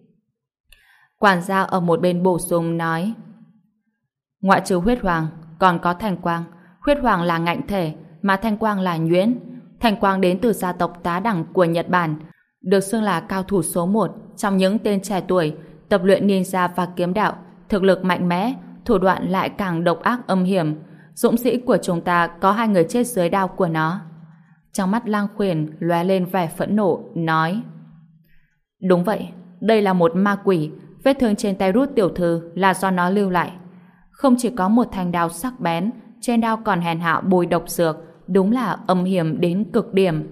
Quản gia ở một bên bổ sung nói: ngoại trừ Huyết Hoàng, còn có Thanh Quang. Huyết Hoàng là ngạnh thể, mà Thanh Quang là nhuyễn. Thanh Quang đến từ gia tộc Tá Đẳng của Nhật Bản, được xưng là cao thủ số 1 trong những tên trẻ tuổi, tập luyện ninja và kiếm đạo, thực lực mạnh mẽ, thủ đoạn lại càng độc ác âm hiểm. Dũng sĩ của chúng ta có 2 người chết dưới đao của nó. Trong mắt Lang Khuyển lóe lên vẻ phẫn nộ, nói: đúng vậy, đây là một ma quỷ. Vết thương trên tay Ruth tiểu thư là do nó lưu lại. Không chỉ có một thanh đao sắc bén, trên đao còn hèn hạ bôi độc dược, đúng là âm hiểm đến cực điểm.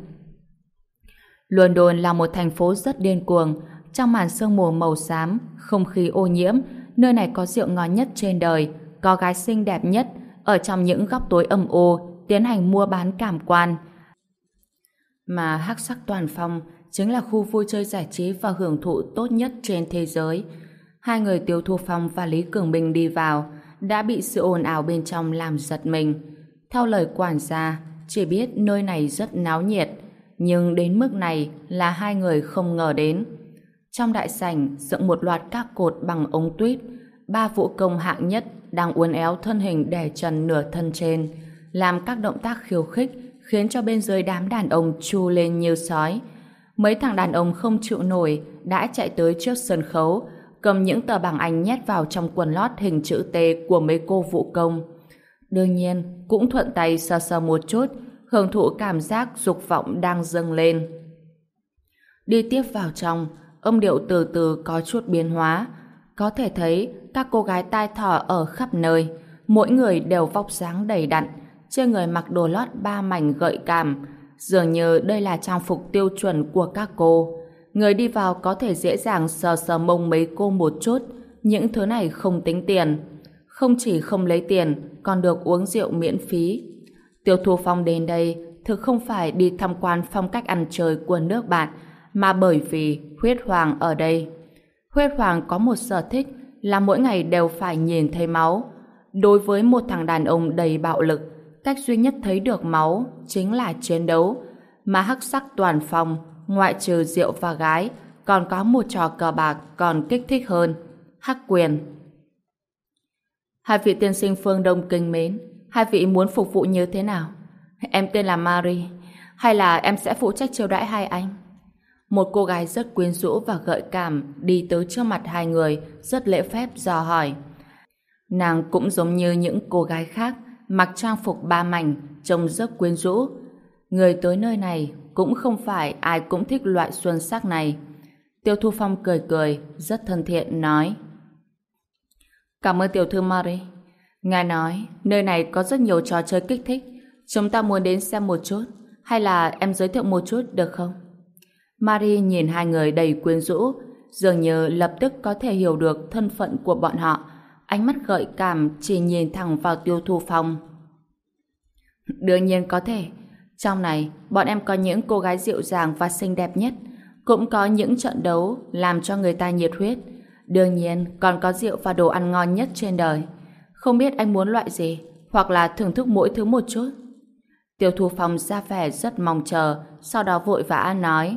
London là một thành phố rất điên cuồng, trong màn sương mù màu xám, không khí ô nhiễm, nơi này có rượu ngon nhất trên đời, có gái xinh đẹp nhất, ở trong những góc tối âm u tiến hành mua bán cảm quan. Mà Hắc Sắc Toàn Phong chính là khu vui chơi giải trí và hưởng thụ tốt nhất trên thế giới. Hai người Tiêu Thu Phong và Lý Cường Bình đi vào, đã bị sự ồn ào bên trong làm giật mình. Theo lời quản gia, chỉ biết nơi này rất náo nhiệt, nhưng đến mức này là hai người không ngờ đến. Trong đại sảnh dựng một loạt các cột bằng ống tuyết, 3 vũ công hạng nhất đang uốn éo thân hình đè trần nửa thân trên, làm các động tác khiêu khích khiến cho bên dưới đám đàn ông chu lên như sói. Mấy thằng đàn ông không chịu nổi đã chạy tới trước sân khấu, cầm những tờ bảng Anh nhét vào trong quần lót hình chữ T của mấy cô vũ công. Đương nhiên, cũng thuận tay sờ sờ một chút, hưởng thụ cảm giác dục vọng đang dâng lên. Đi tiếp vào trong, âm điệu từ từ có chút biến hóa. Có thể thấy các cô gái tai thỏ ở khắp nơi, mỗi người đều vóc dáng đầy đặn, trên người mặc đồ lót 3 mảnh gợi cảm, dường như đây là trang phục tiêu chuẩn của các cô. Người đi vào có thể dễ dàng sờ sờ mông mấy cô một chút, những thứ này không tính tiền. Không chỉ không lấy tiền, còn được uống rượu miễn phí. Tiêu Thu Phong đến đây thực không phải đi tham quan phong cách ăn chơi của nước bạn, mà bởi vì Huyết Hoàng ở đây. Huyết Hoàng có một sở thích là mỗi ngày đều phải nhìn thấy máu. Đối với một thằng đàn ông đầy bạo lực, cách duy nhất thấy được máu chính là chiến đấu. Mà Hắc Sắc Toàn Phong, ngoại trừ rượu và gái, còn có một trò cờ bạc còn kích thích hơn: hắc quyền. Hai vị tiên sinh phương Đông kính mến, hai vị muốn phục vụ như thế nào? Em tên là Marie, hay là em sẽ phụ trách chiêu đãi hai anh? Một cô gái rất quyến rũ và gợi cảm đi tới trước mặt hai người, rất lễ phép dò hỏi. Nàng cũng giống như những cô gái khác, mặc trang phục 3 mảnh, trông rất quyến rũ. Người tới nơi này cũng không phải ai cũng thích loại xuân sắc này. Tiêu Thu Phong cười cười, rất thân thiện nói: cảm ơn tiểu thư Marie. Ngài nói nơi này có rất nhiều trò chơi kích thích, chúng ta muốn đến xem một chút, hay là em giới thiệu một chút được không? Marie nhìn hai người đầy quyến rũ, dường như lập tức có thể hiểu được thân phận của bọn họ. Ánh mắt gợi cảm chỉ nhìn thẳng vào Tiêu Thu Phong. Đương nhiên có thể. Trong này, bọn em có những cô gái dịu dàng và xinh đẹp nhất, cũng có những trận đấu làm cho người ta nhiệt huyết. Đương nhiên, còn có rượu và đồ ăn ngon nhất trên đời. Không biết anh muốn loại gì, hoặc là thưởng thức mỗi thứ một chút. Tiêu Thu Phong ra vẻ rất mong chờ, sau đó vội vã nói: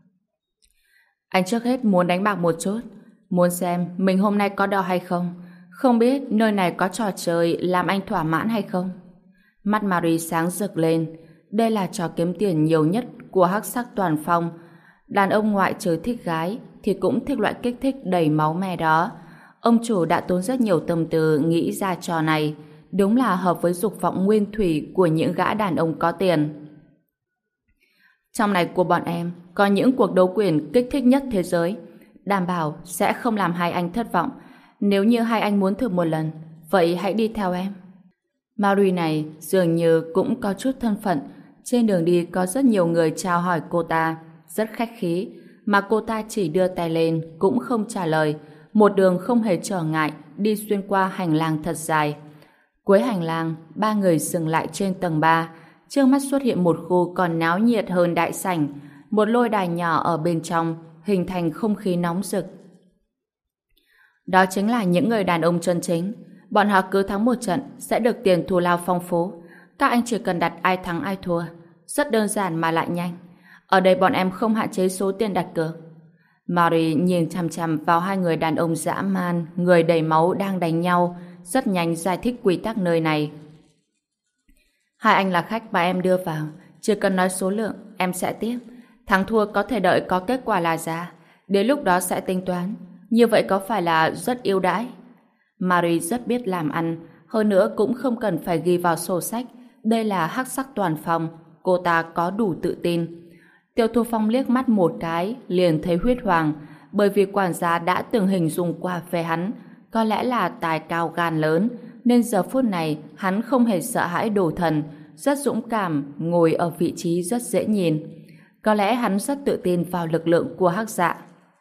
anh trước hết muốn đánh bạc một chút, muốn xem mình hôm nay có đau hay không. Không biết nơi này có trò chơi làm anh thỏa mãn hay không? Mắt Marie sáng rực lên. Đây là trò kiếm tiền nhiều nhất của Hắc Sắc Toàn Phong. Đàn ông ngoại trừ thích gái thì cũng thích loại kích thích đầy máu me đó. Ông chủ đã tốn rất nhiều tâm tư nghĩ ra trò này. đúng là hợp với dục vọng nguyên thủy của những gã đàn ông có tiền. Trong này của bọn em có những cuộc đấu quyền kích thích nhất thế giới, đảm bảo sẽ không làm hai anh thất vọng. Nếu như hai anh muốn thử một lần, vậy hãy đi theo em. Marie này dường như cũng có chút thân phận. Trên đường đi có rất nhiều người chào hỏi cô ta, rất khách khí, mà cô ta chỉ đưa tay lên cũng không trả lời. Một đường không hề trở ngại đi xuyên qua hành lang thật dài. Cuối hành lang, ba người dừng lại trên tầng 3. Trước mắt xuất hiện một khu còn náo nhiệt hơn đại sảnh, một lôi đài nhỏ ở bên trong hình thành không khí nóng rực. Đó chính là những người đàn ông chân chính. Bọn họ cứ thắng một trận sẽ được tiền thù lao phong phú. Các anh chỉ cần đặt ai thắng ai thua. Rất đơn giản mà lại nhanh. Ở đây bọn em không hạn chế số tiền đặt cược. Marie nhìn chằm chằm vào hai người đàn ông dã man, người đầy máu đang đánh nhau, rất nhanh giải thích quy tắc nơi này. Hai anh là khách mà em đưa vào, chỉ cần nói số lượng, em sẽ tiếp. Thắng thua có thể đợi có kết quả là ra, đến lúc đó sẽ tính toán. Như vậy có phải là rất ưu đãi? Marie rất biết làm ăn, hơn nữa cũng không cần phải ghi vào sổ sách. Đây là hắc sắc toàn phòng, cô ta có đủ tự tin. Tiêu Thu Phong liếc mắt một cái, liền thấy huyết hoàng, bởi vì quản gia đã từng hình dung qua về hắn, có lẽ là tài cao gan lớn, nên giờ phút này hắn không hề sợ hãi đồ thần, rất dũng cảm, ngồi ở vị trí rất dễ nhìn. Có lẽ hắn rất tự tin vào lực lượng của hắc dạ.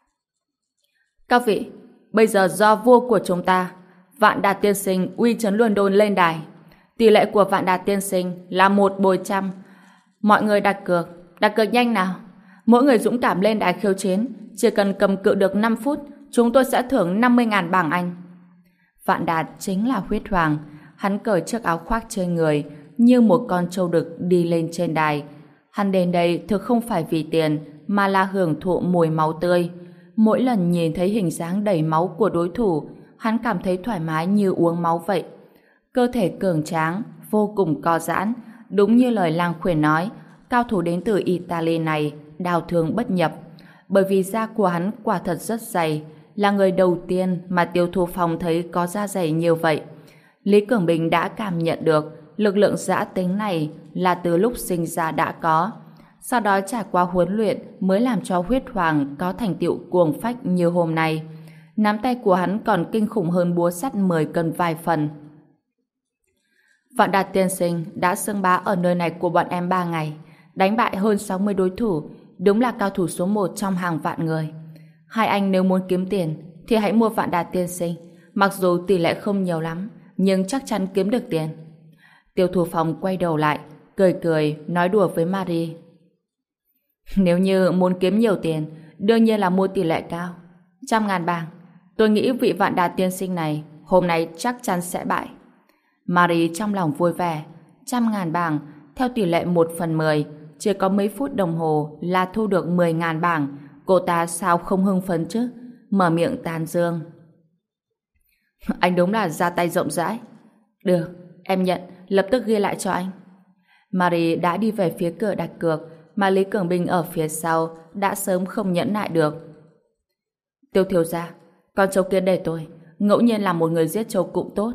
Các vị, bây giờ do vua của chúng ta, Vạn Đạt tiên sinh uy chấn London lên đài. Tỷ lệ của Vạn Đạt tiên sinh là 1/100. Mọi người đặt cược nhanh nào. Mỗi người dũng cảm lên đài khiêu chiến, chỉ cần cầm cự được 5 phút, chúng tôi sẽ thưởng 50.000 bảng Anh. Vạn Đạt chính là huyết hoàng, hắn cởi chiếc áo khoác trên người, như một con trâu đực đi lên trên đài. Hắn đến đây thực không phải vì tiền, mà là hưởng thụ mùi máu tươi. Mỗi lần nhìn thấy hình dáng đầy máu của đối thủ, hắn cảm thấy thoải mái như uống máu vậy. Cơ thể cường tráng, vô cùng co giãn, đúng như lời lang khuyển nói, cao thủ đến từ Italy này đào thương bất nhập, bởi vì da của hắn quả thật rất dày, là người đầu tiên mà Tiêu Thu Phong thấy có da dày như vậy. Lý Cường Bình đã cảm nhận được lực lượng dã tính này là từ lúc sinh ra đã có, sau đó trải qua huấn luyện mới làm cho huyết hoàng có thành tựu cuồng phách như hôm nay. Nắm tay của hắn còn kinh khủng hơn búa sắt 10 cân vài phần. Vạn Đạt tiên sinh đã xưng bá ở nơi này của bọn em 3 ngày, đánh bại hơn 60 đối thủ, đúng là cao thủ số 1 trong hàng vạn người. Hai anh nếu muốn kiếm tiền thì hãy mua Vạn Đạt tiên sinh, mặc dù tỷ lệ không nhiều lắm, nhưng chắc chắn kiếm được tiền. Tiêu Thu Phong quay đầu lại, cười cười nói đùa với Marie. Nếu như muốn kiếm nhiều tiền, đương nhiên là mua tỷ lệ cao, 100.000 bảng. Tôi nghĩ vị Vạn Đạt tiên sinh này hôm nay chắc chắn sẽ bại. Marie trong lòng vui vẻ. 100.000 bảng theo tỷ lệ 1/10, chỉ có mấy phút đồng hồ là thu được 10.000 bảng. Cô ta sao không hưng phấn chứ? Mở miệng tán dương. Anh đúng là ra tay rộng rãi. Được, em nhận, lập tức ghi lại cho anh. Marie đã đi về phía cửa đặt cược, mà Lý Cường Bình ở phía sau đã sớm không nhẫn nại được. Tiêu thiếu gia, con trâu kia để tôi, ngẫu nhiên là một người giết trâu cũng tốt.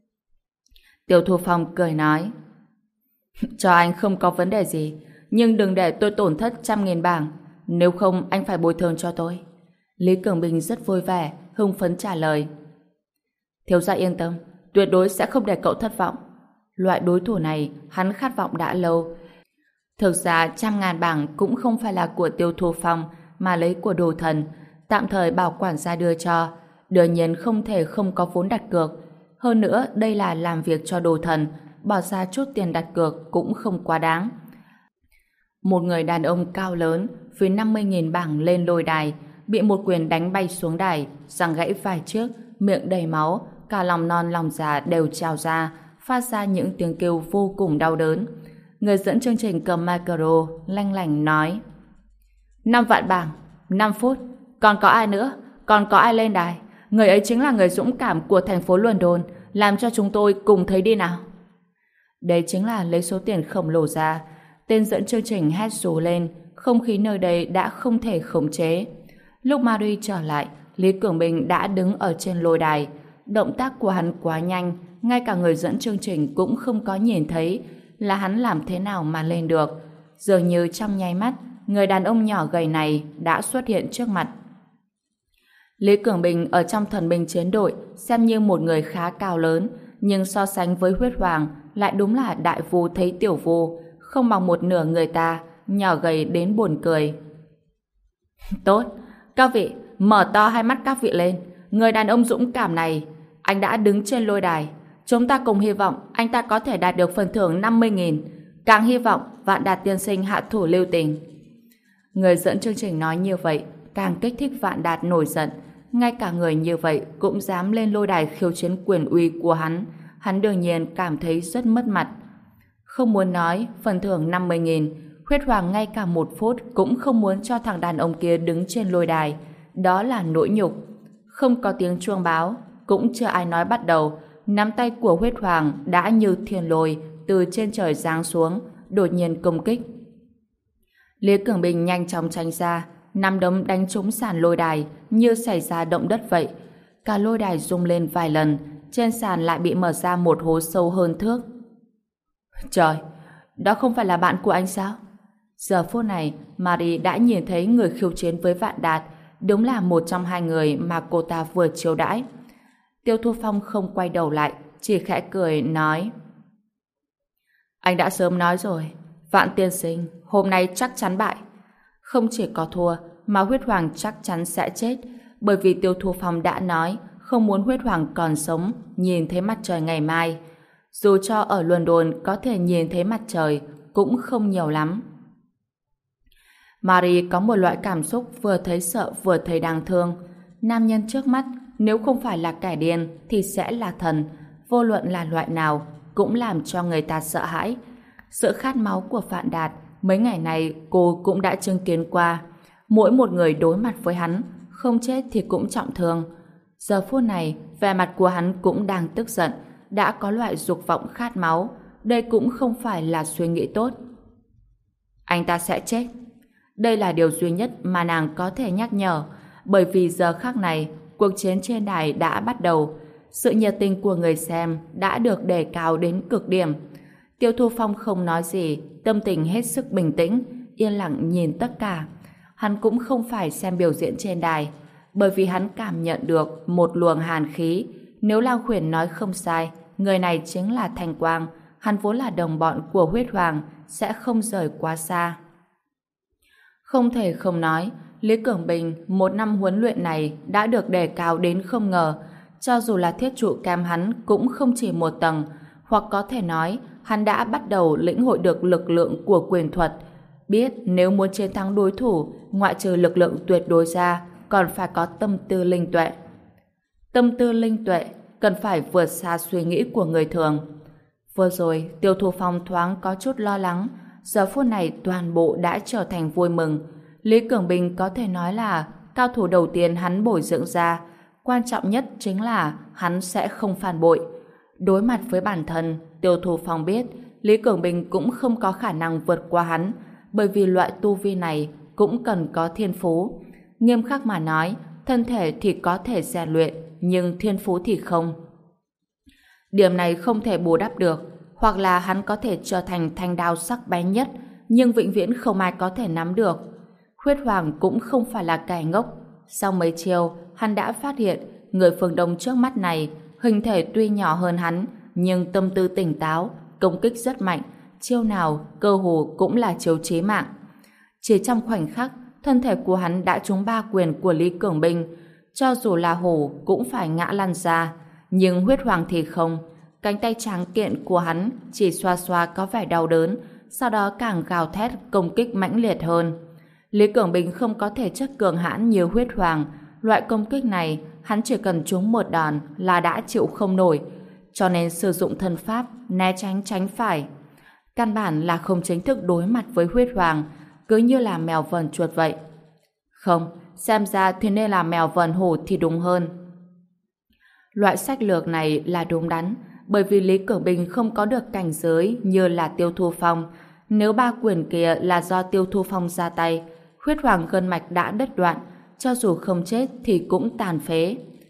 Tiêu Thu Phong cười nói. Cho anh không có vấn đề gì, nhưng đừng để tôi tổn thất 100.000 bảng, nếu không anh phải bồi thường cho tôi. Lý Cường Bình rất vui vẻ, hưng phấn trả lời. Thiếu gia yên tâm, tuyệt đối sẽ không để cậu thất vọng. Loại đối thủ này hắn khát vọng đã lâu. Thực ra 100.000 bảng cũng không phải là của Tiêu Thu Phong, mà lấy của đồ thần, tạm thời bảo quản gia đưa cho. Đương nhiên không thể không có vốn đặt cược. Hơn nữa đây là làm việc cho đồ thần, bỏ ra chút tiền đặt cược cũng không quá đáng. Một người đàn ông cao lớn với 50.000 bảng lên lôi đài, bị một quyền đánh bay xuống đài, răng gãy vai trước, miệng đầy máu, cả lòng non lòng già đều trào ra, phát ra những tiếng kêu vô cùng đau đớn. Người dẫn chương trình cầm micro lanh lảnh nói: 5 vạn bảng, 5 phút, còn có ai nữa? Còn có ai lên đài? Người ấy chính là người dũng cảm của thành phố London, làm cho chúng tôi cùng thấy đi nào. Đây chính là lấy số tiền khổng lồ ra. Tên dẫn chương trình hét rú lên, không khí nơi đây đã không thể khống chế. Lúc Marie trở lại, Lý Cường Bình đã đứng ở trên lôi đài. Động tác của hắn quá nhanh, ngay cả người dẫn chương trình cũng không có nhìn thấy là hắn làm thế nào mà lên được. Dường như trong nháy mắt, người đàn ông nhỏ gầy này đã xuất hiện trước mặt. Lý Cường Bình ở trong thần binh chiến đội xem như một người khá cao lớn, nhưng so sánh với Huyết Hoàng lại đúng là đại vu thấy tiểu vu, không bằng một nửa người ta, nhỏ gầy đến buồn cười. Tốt, các vị, mở to hai mắt các vị lên. Người đàn ông dũng cảm này, anh đã đứng trên lôi đài. Chúng ta cùng hy vọng anh ta có thể đạt được phần thưởng 50.000. Càng hy vọng Vạn Đạt tiên sinh hạ thủ lưu tình. Người dẫn chương trình nói như vậy càng kích thích Vạn Đạt nổi giận. Ngay cả người như vậy cũng dám lên lôi đài khiêu chiến quyền uy của hắn. Hắn đương nhiên cảm thấy rất mất mặt. Không muốn nói phần thưởng 50.000, Huyết Hoàng ngay cả một phút cũng không muốn cho thằng đàn ông kia đứng trên lôi đài. Đó là nỗi nhục. Không có tiếng chuông báo, cũng chưa ai nói bắt đầu. Nắm tay của Huyết Hoàng đã như thiên lôi từ trên trời giáng xuống, đột nhiên công kích. Lý Cường Bình nhanh chóng tránh ra, nắm đấm đánh trúng sàn lôi đài như xảy ra động đất vậy. Cả lôi đài rung lên vài lần, trên sàn lại bị mở ra một hố sâu hơn thước. Trời, đó không phải là bạn của anh sao? Giờ phút này, Marie đã nhìn thấy người khiêu chiến với Vạn Đạt, đúng là một trong hai người mà cô ta vừa chiêu đãi. Tiêu Thu Phong không quay đầu lại, chỉ khẽ cười nói: Anh đã sớm nói rồi, Vạn tiên sinh hôm nay chắc chắn bại. Không chỉ có thua mà Huyết Hoàng chắc chắn sẽ chết, bởi vì Tiêu Thu Phong đã nói không muốn Huyết Hoàng còn sống nhìn thấy mặt trời ngày mai. Dù cho ở London có thể nhìn thấy mặt trời cũng không nhiều lắm. Marie có một loại cảm xúc vừa thấy sợ vừa thấy đáng thương. Nam nhân trước mắt nếu không phải là kẻ điên thì sẽ là thần, vô luận là loại nào cũng làm cho người ta sợ hãi. Sự khát máu của Vạn Đạt mấy ngày này cô cũng đã chứng kiến qua. Mỗi một người đối mặt với hắn, không chết thì cũng trọng thương. Giờ phút này, vẻ mặt của hắn cũng đang tức giận, đã có loại dục vọng khát máu. Đây cũng không phải là suy nghĩ tốt. Anh ta sẽ chết. Đây là điều duy nhất mà nàng có thể nhắc nhở, bởi vì giờ khắc này, cuộc chiến trên đài đã bắt đầu. Sự nhiệt tình của người xem đã được đề cao đến cực điểm. Tiêu Thu Phong không nói gì, tâm tình hết sức bình tĩnh, yên lặng nhìn tất cả. Hắn cũng không phải xem biểu diễn trên đài, bởi vì hắn cảm nhận được một luồng hàn khí. Nếu Lao Khuyển nói không sai, người này chính là Thanh Quang, hắn vốn là đồng bọn của Huyết Hoàng, sẽ không rời quá xa. Không thể không nói, Lý Cường Bình một năm huấn luyện này đã được đề cao đến không ngờ. Cho dù là thiết trụ kém hắn cũng không chỉ một tầng, hoặc có thể nói hắn đã bắt đầu lĩnh hội được lực lượng của quyền thuật, biết nếu muốn chiến thắng đối thủ, ngoại trừ lực lượng tuyệt đối ra, còn phải có tâm tư linh tuệ. Tâm tư linh tuệ cần phải vượt xa suy nghĩ của người thường. Vừa rồi, Tiêu Thu Phong thoáng có chút lo lắng, giờ phút này toàn bộ đã trở thành vui mừng. Lý Cường Bình có thể nói là cao thủ đầu tiên hắn bồi dưỡng ra, quan trọng nhất chính là hắn sẽ không phản bội. Đối mặt với bản thân, Tiêu Thu Phong biết Lý Cường Bình cũng không có khả năng vượt qua hắn, bởi vì loại tu vi này cũng cần có thiên phú. Nghiêm khắc mà nói, thân thể thì có thể rèn luyện, nhưng thiên phú thì không. Điểm này không thể bù đắp được, hoặc là hắn có thể trở thành thanh đao sắc bén nhất, nhưng vĩnh viễn không ai có thể nắm được. Huyết Hoàng cũng không phải là kẻ ngốc. Sau mấy chiêu, hắn đã phát hiện người phương Đông trước mắt này hình thể tuy nhỏ hơn hắn, nhưng tâm tư tỉnh táo, công kích rất mạnh, chiêu nào cơ hồ cũng là chiêu chí mạng. Chỉ trong khoảnh khắc, thân thể của hắn đã trúng ba quyền của Lý Cường Bình, cho dù là hổ cũng phải ngã lăn ra, nhưng Huyết Hoàng thì không. Cánh tay tráng kiện của hắn chỉ xoa xoa có vẻ đau đớn, sau đó càng gào thét công kích mãnh liệt hơn. Lý Cường Bình không có thể chất cường hãn như Huyết Hoàng, loại công kích này hắn chỉ cần trúng một đòn là đã chịu không nổi, cho nên sử dụng thân pháp né tránh tránh phải. Căn bản là không chính thức đối mặt với Huyết Hoàng, cứ như là mèo vờn chuột vậy. Không, xem ra thì nên là mèo vờn hổ thì đúng hơn. Loại sách lược này là đúng đắn, bởi vì Lý Cường Bình không có được cảnh giới như là Tiêu Thu Phong. Nếu ba quyền kia là do Tiêu Thu Phong ra tay, Huyết Hoàng gân mạch đã đứt đoạn, cho dù không chết thì cũng tàn phế.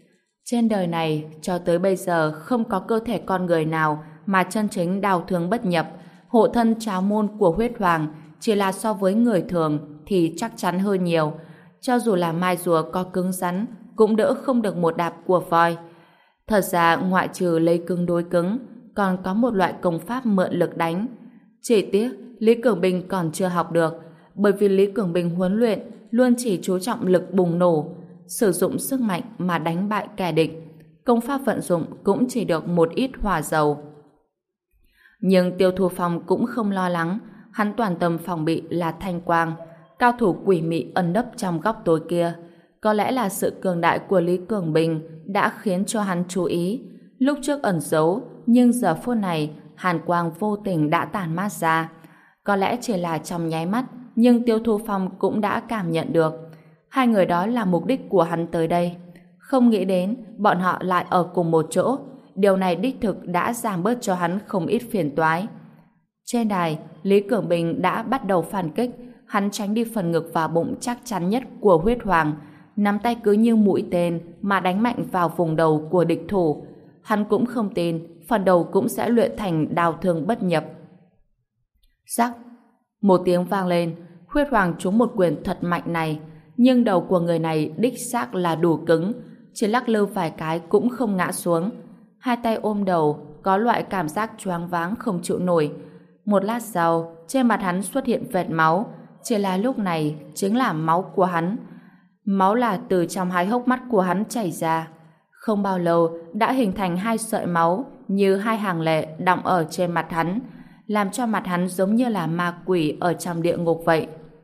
Trên đời này, cho tới bây giờ không có cơ thể con người nào mà chân chính đau thương bất nhập. Hộ thân cháo môn của huyết hoàng chỉ là so với người thường thì chắc chắn hơn nhiều. Cho dù là mai rùa có cứng rắn, cũng đỡ không được một đạp của voi. Thật ra, ngoại trừ lấy cứng đối cứng, còn có một loại công pháp mượn lực đánh. Chỉ tiếc, Lý Cường Bình còn chưa học được, bởi vì Lý Cường Bình huấn luyện luôn chỉ chú trọng lực bùng nổ, sử dụng sức mạnh mà đánh bại kẻ địch. Công pháp vận dụng cũng chỉ được một ít hỏa dầu. Nhưng Tiêu Thu Phong cũng không lo lắng, hắn toàn tâm phòng bị là Thanh Quang, cao thủ quỷ mị ẩn nấp trong góc tối kia. Có lẽ là sự cường đại của Lý Cường Bình đã khiến cho hắn chú ý. Lúc trước ẩn giấu, nhưng giờ phút này hàn quang vô tình đã tản mát ra. Có lẽ chỉ là trong nháy mắt, nhưng Tiêu Thu Phong cũng đã cảm nhận được. Hai người đó là mục đích của hắn tới đây. Không nghĩ đến, bọn họ lại ở cùng một chỗ. Điều này đích thực đã giảm bớt cho hắn không ít phiền toái. Trên đài, Lý Cường Bình đã bắt đầu phản kích. Hắn tránh đi phần ngực và bụng chắc chắn nhất của huyết hoàng, nắm tay cứ như mũi tên mà đánh mạnh vào vùng đầu của địch thủ. Hắn cũng không tin phần đầu cũng sẽ luyện thành đao thương bất nhập. Rắc, một tiếng vang lên, huyết hoàng trúng một quyền thật mạnh này, nhưng đầu của người này đích xác là đủ cứng, chỉ lắc lư vài cái cũng không ngã xuống. Hai tay ôm đầu, có loại cảm giác choáng váng không chịu nổi. Một lát sau, trên mặt hắn xuất hiện vệt máu, chỉ là lúc này chính là máu của hắn. Máu là từ trong hai hốc mắt của hắn chảy ra. Không bao lâu đã hình thành hai sợi máu như hai hàng lệ đọng ở trên mặt hắn, làm cho mặt hắn giống như là ma quỷ ở trong địa ngục vậy.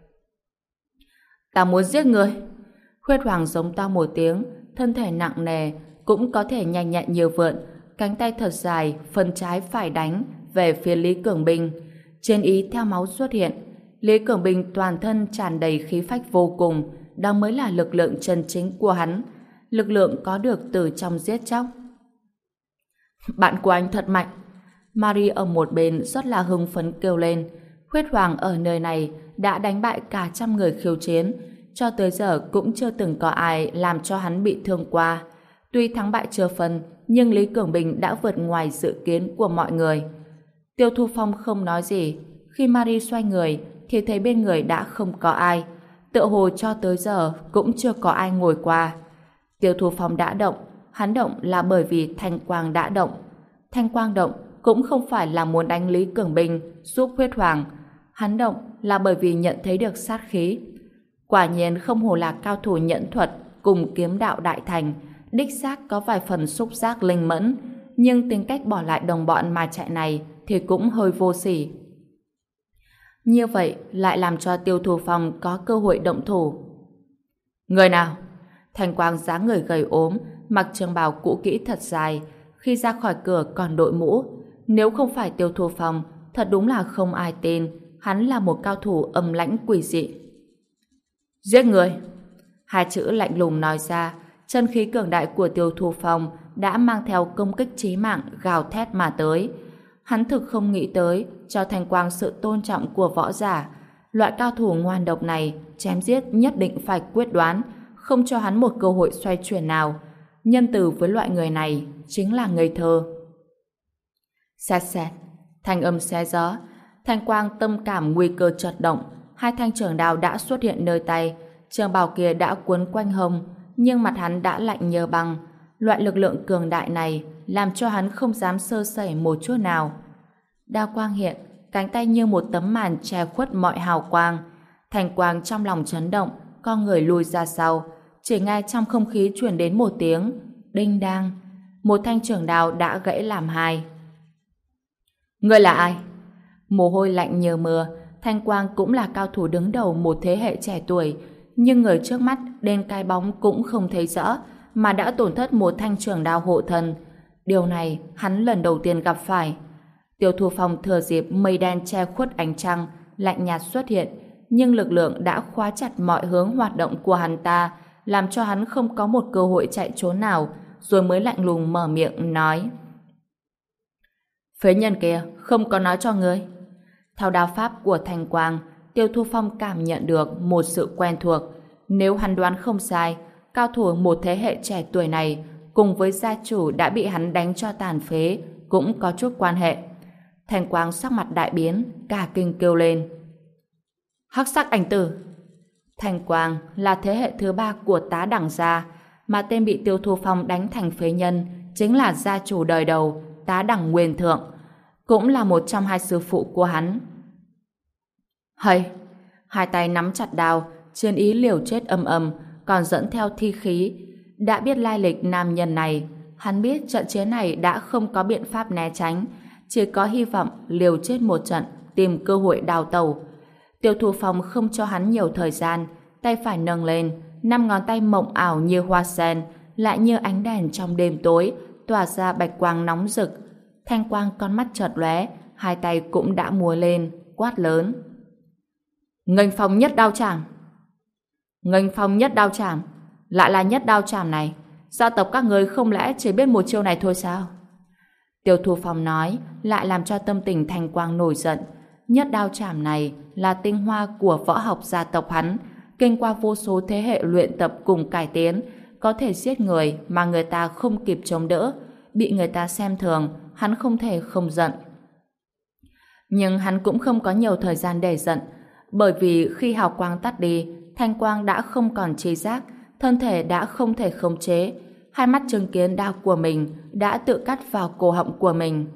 Ta muốn giết người! Huyết hoàng giống to một tiếng, thân thể nặng nề, cũng có thể nhanh nhẹn như vượn, cánh tay thật dài, phần trái phải đánh về phía Lý Cường Bình. Trên ý theo máu xuất hiện, Lý Cường Bình toàn thân tràn đầy khí phách vô cùng, đó mới là lực lượng chân chính của hắn, lực lượng có được từ trong giết chóc. Bạn của anh thật mạnh! Marie ở một bên rất là hưng phấn kêu lên. Huyết hoàng ở nơi này đã đánh bại cả trăm người khiêu chiến, cho tới giờ cũng chưa từng có ai làm cho hắn bị thương qua. Tuy thắng bại chưa phân, nhưng Lý Cường Bình đã vượt ngoài dự kiến của mọi người. Tiêu Thu Phong không nói gì. Khi Marie xoay người thì thấy bên người đã không có ai, tựa hồ cho tới giờ cũng chưa có ai ngồi qua. Tiêu Thu Phong đã động, hắn động là bởi vì Thanh Quang đã động. Thanh Quang động cũng không phải là muốn đánh Lý Cường Bình giúp huyết hoàng, hắn động là bởi vì nhận thấy được sát khí. Quả nhiên không hổ là cao thủ nhẫn thuật cùng kiếm đạo đại thành, đích xác có vài phần xúc giác linh mẫn, nhưng tính cách bỏ lại đồng bọn mà chạy này thì cũng hơi vô sỉ. Như vậy lại làm cho Tiêu Thu Phong có cơ hội động thủ. Người nào? Thanh Quang dáng người gầy ốm, mặc trường bào cũ kỹ thật dài, khi ra khỏi cửa còn đội mũ. Nếu không phải Tiêu Thu Phong, thật đúng là không ai tin hắn là một cao thủ âm lãnh quỷ dị. Giết người! Hai chữ lạnh lùng nói ra, chân khí cường đại của Tiêu Thu Phong đã mang theo công kích chí mạng gào thét mà tới. Hắn thực không nghĩ tới cho Thanh Quang sự tôn trọng của võ giả. Loại cao thủ ngoan độc này chém giết nhất định phải quyết đoán, không cho hắn một cơ hội xoay chuyển nào. Nhân từ với loại người này chính là ngây thơ. Xẹt xẹt, thanh âm xé gió. Thanh Quang tâm cảm nguy cơ chợt động, hai thanh trường đao đã xuất hiện nơi tay, trường bào kia đã cuốn quanh hông, nhưng mặt hắn đã lạnh như băng. Loại lực lượng cường đại này làm cho hắn không dám sơ sẩy một chút nào. Đao quang hiện, cánh tay như một tấm màn che khuất mọi hào quang. Thanh Quang trong lòng chấn động, con người lùi ra sau, chỉ nghe trong không khí truyền đến một tiếng đinh đang, một thanh trường đao đã gãy làm hai. Ngươi là ai? Mồ hôi lạnh như mưa. Thanh Quang cũng là cao thủ đứng đầu một thế hệ trẻ tuổi, nhưng người trước mắt đến cái bóng cũng không thấy rõ, mà đã tổn thất một thanh trường đao hộ thân. Điều này hắn lần đầu tiên gặp phải. Tiêu Thu Phong thừa dịp mây đen che khuất ánh trăng, lạnh nhạt xuất hiện, nhưng lực lượng đã khóa chặt mọi hướng hoạt động của hắn ta, làm cho hắn không có một cơ hội chạy trốn nào, rồi mới lạnh lùng mở miệng nói: Phế nhân kia không có nói cho ngươi. Theo đao pháp của Thanh Quang, Tiêu Thu Phong cảm nhận được một sự quen thuộc. Nếu hắn đoán không sai, cao thủ một thế hệ trẻ tuổi này cùng với gia chủ đã bị hắn đánh cho tàn phế cũng có chút quan hệ. Thanh Quang sắc mặt đại biến, cả kinh kêu lên. Hắc sắc ảnh tử! Thanh Quang là thế hệ thứ 3 của Tá Đẳng gia, mà tên bị Tiêu Thu Phong đánh thành phế nhân chính là gia chủ đời đầu Tá Đẳng Nguyên Thượng, cũng là một trong hai sư phụ của hắn. Hây! Hai tay nắm chặt đao, chiến ý liều chết âm âm, còn dẫn theo thi khí. Đã biết lai lịch nam nhân này, hắn biết trận chiến này đã không có biện pháp né tránh, chỉ có hy vọng liều chết một trận, tìm cơ hội đào tẩu. Tiêu Thu Phong không cho hắn nhiều thời gian, tay phải nâng lên, 5 ngón tay mộng ảo như hoa sen, lại như ánh đèn trong đêm tối, tỏa ra bạch quang nóng rực. Thanh Quang con mắt chợt lóe, hai tay cũng đã múa lên, quát lớn. Nghênh phong nhất đao trảm! Nghênh phong nhất đao trảm! Lại là nhất đao trảm này, gia tộc các người không lẽ chỉ biết một chiêu này thôi sao? Tiêu Thu Phong nói, lại làm cho tâm tình Thanh Quang nổi giận. Nhất đao trảm này là tinh hoa của võ học gia tộc hắn, kinh qua vô số thế hệ luyện tập cùng cải tiến, có thể giết người mà người ta không kịp chống đỡ, bị người ta xem thường, hắn không thể không giận. Nhưng hắn cũng không có nhiều thời gian để giận, bởi vì khi hào quang tắt đi, Thanh Quang đã không còn trí giác, thân thể đã không thể khống chế, hai mắt chứng kiến đao của mình đã tự cắt vào cổ họng của mình.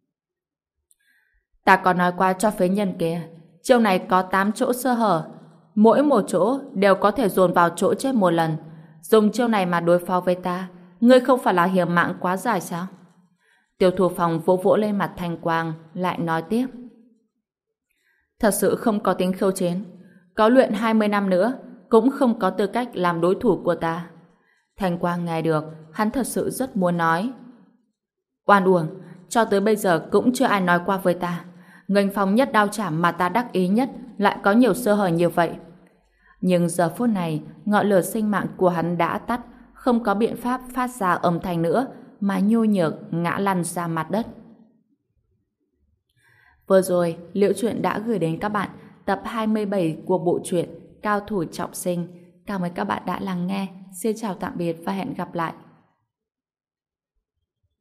Ta có nói qua cho phế nhân kia, chiêu này có 8 chỗ sơ hở, mỗi một chỗ đều có thể dồn vào chỗ chết một lần. Dùng chiêu này mà đối phó với ta, ngươi không phải là hiểm mạng quá dài sao? Tiêu Thu Phong vỗ vỗ lên mặt Thanh Quang, lại nói tiếp. Thật sự không có tính khiêu chiến, có luyện 20 năm nữa cũng không có tư cách làm đối thủ của ta. Thanh Quang nghe được, hắn thật sự rất muốn nói. Oan uổng, cho tới bây giờ cũng chưa ai nói qua với ta. Nghênh phong nhất đao trảm mà ta đắc ý nhất lại có nhiều sơ hở như vậy. Nhưng giờ phút này, ngọn lửa sinh mạng của hắn đã tắt, không có biện pháp phát ra âm thanh nữa, mà nhu nhược ngã lăn ra mặt đất. Vừa rồi, Liễu Chuyện đã gửi đến các bạn tập 27 của bộ truyện Cao Thủ Trọng Sinh. Cảm ơn các bạn đã lắng nghe. Xin chào tạm biệt và hẹn gặp lại.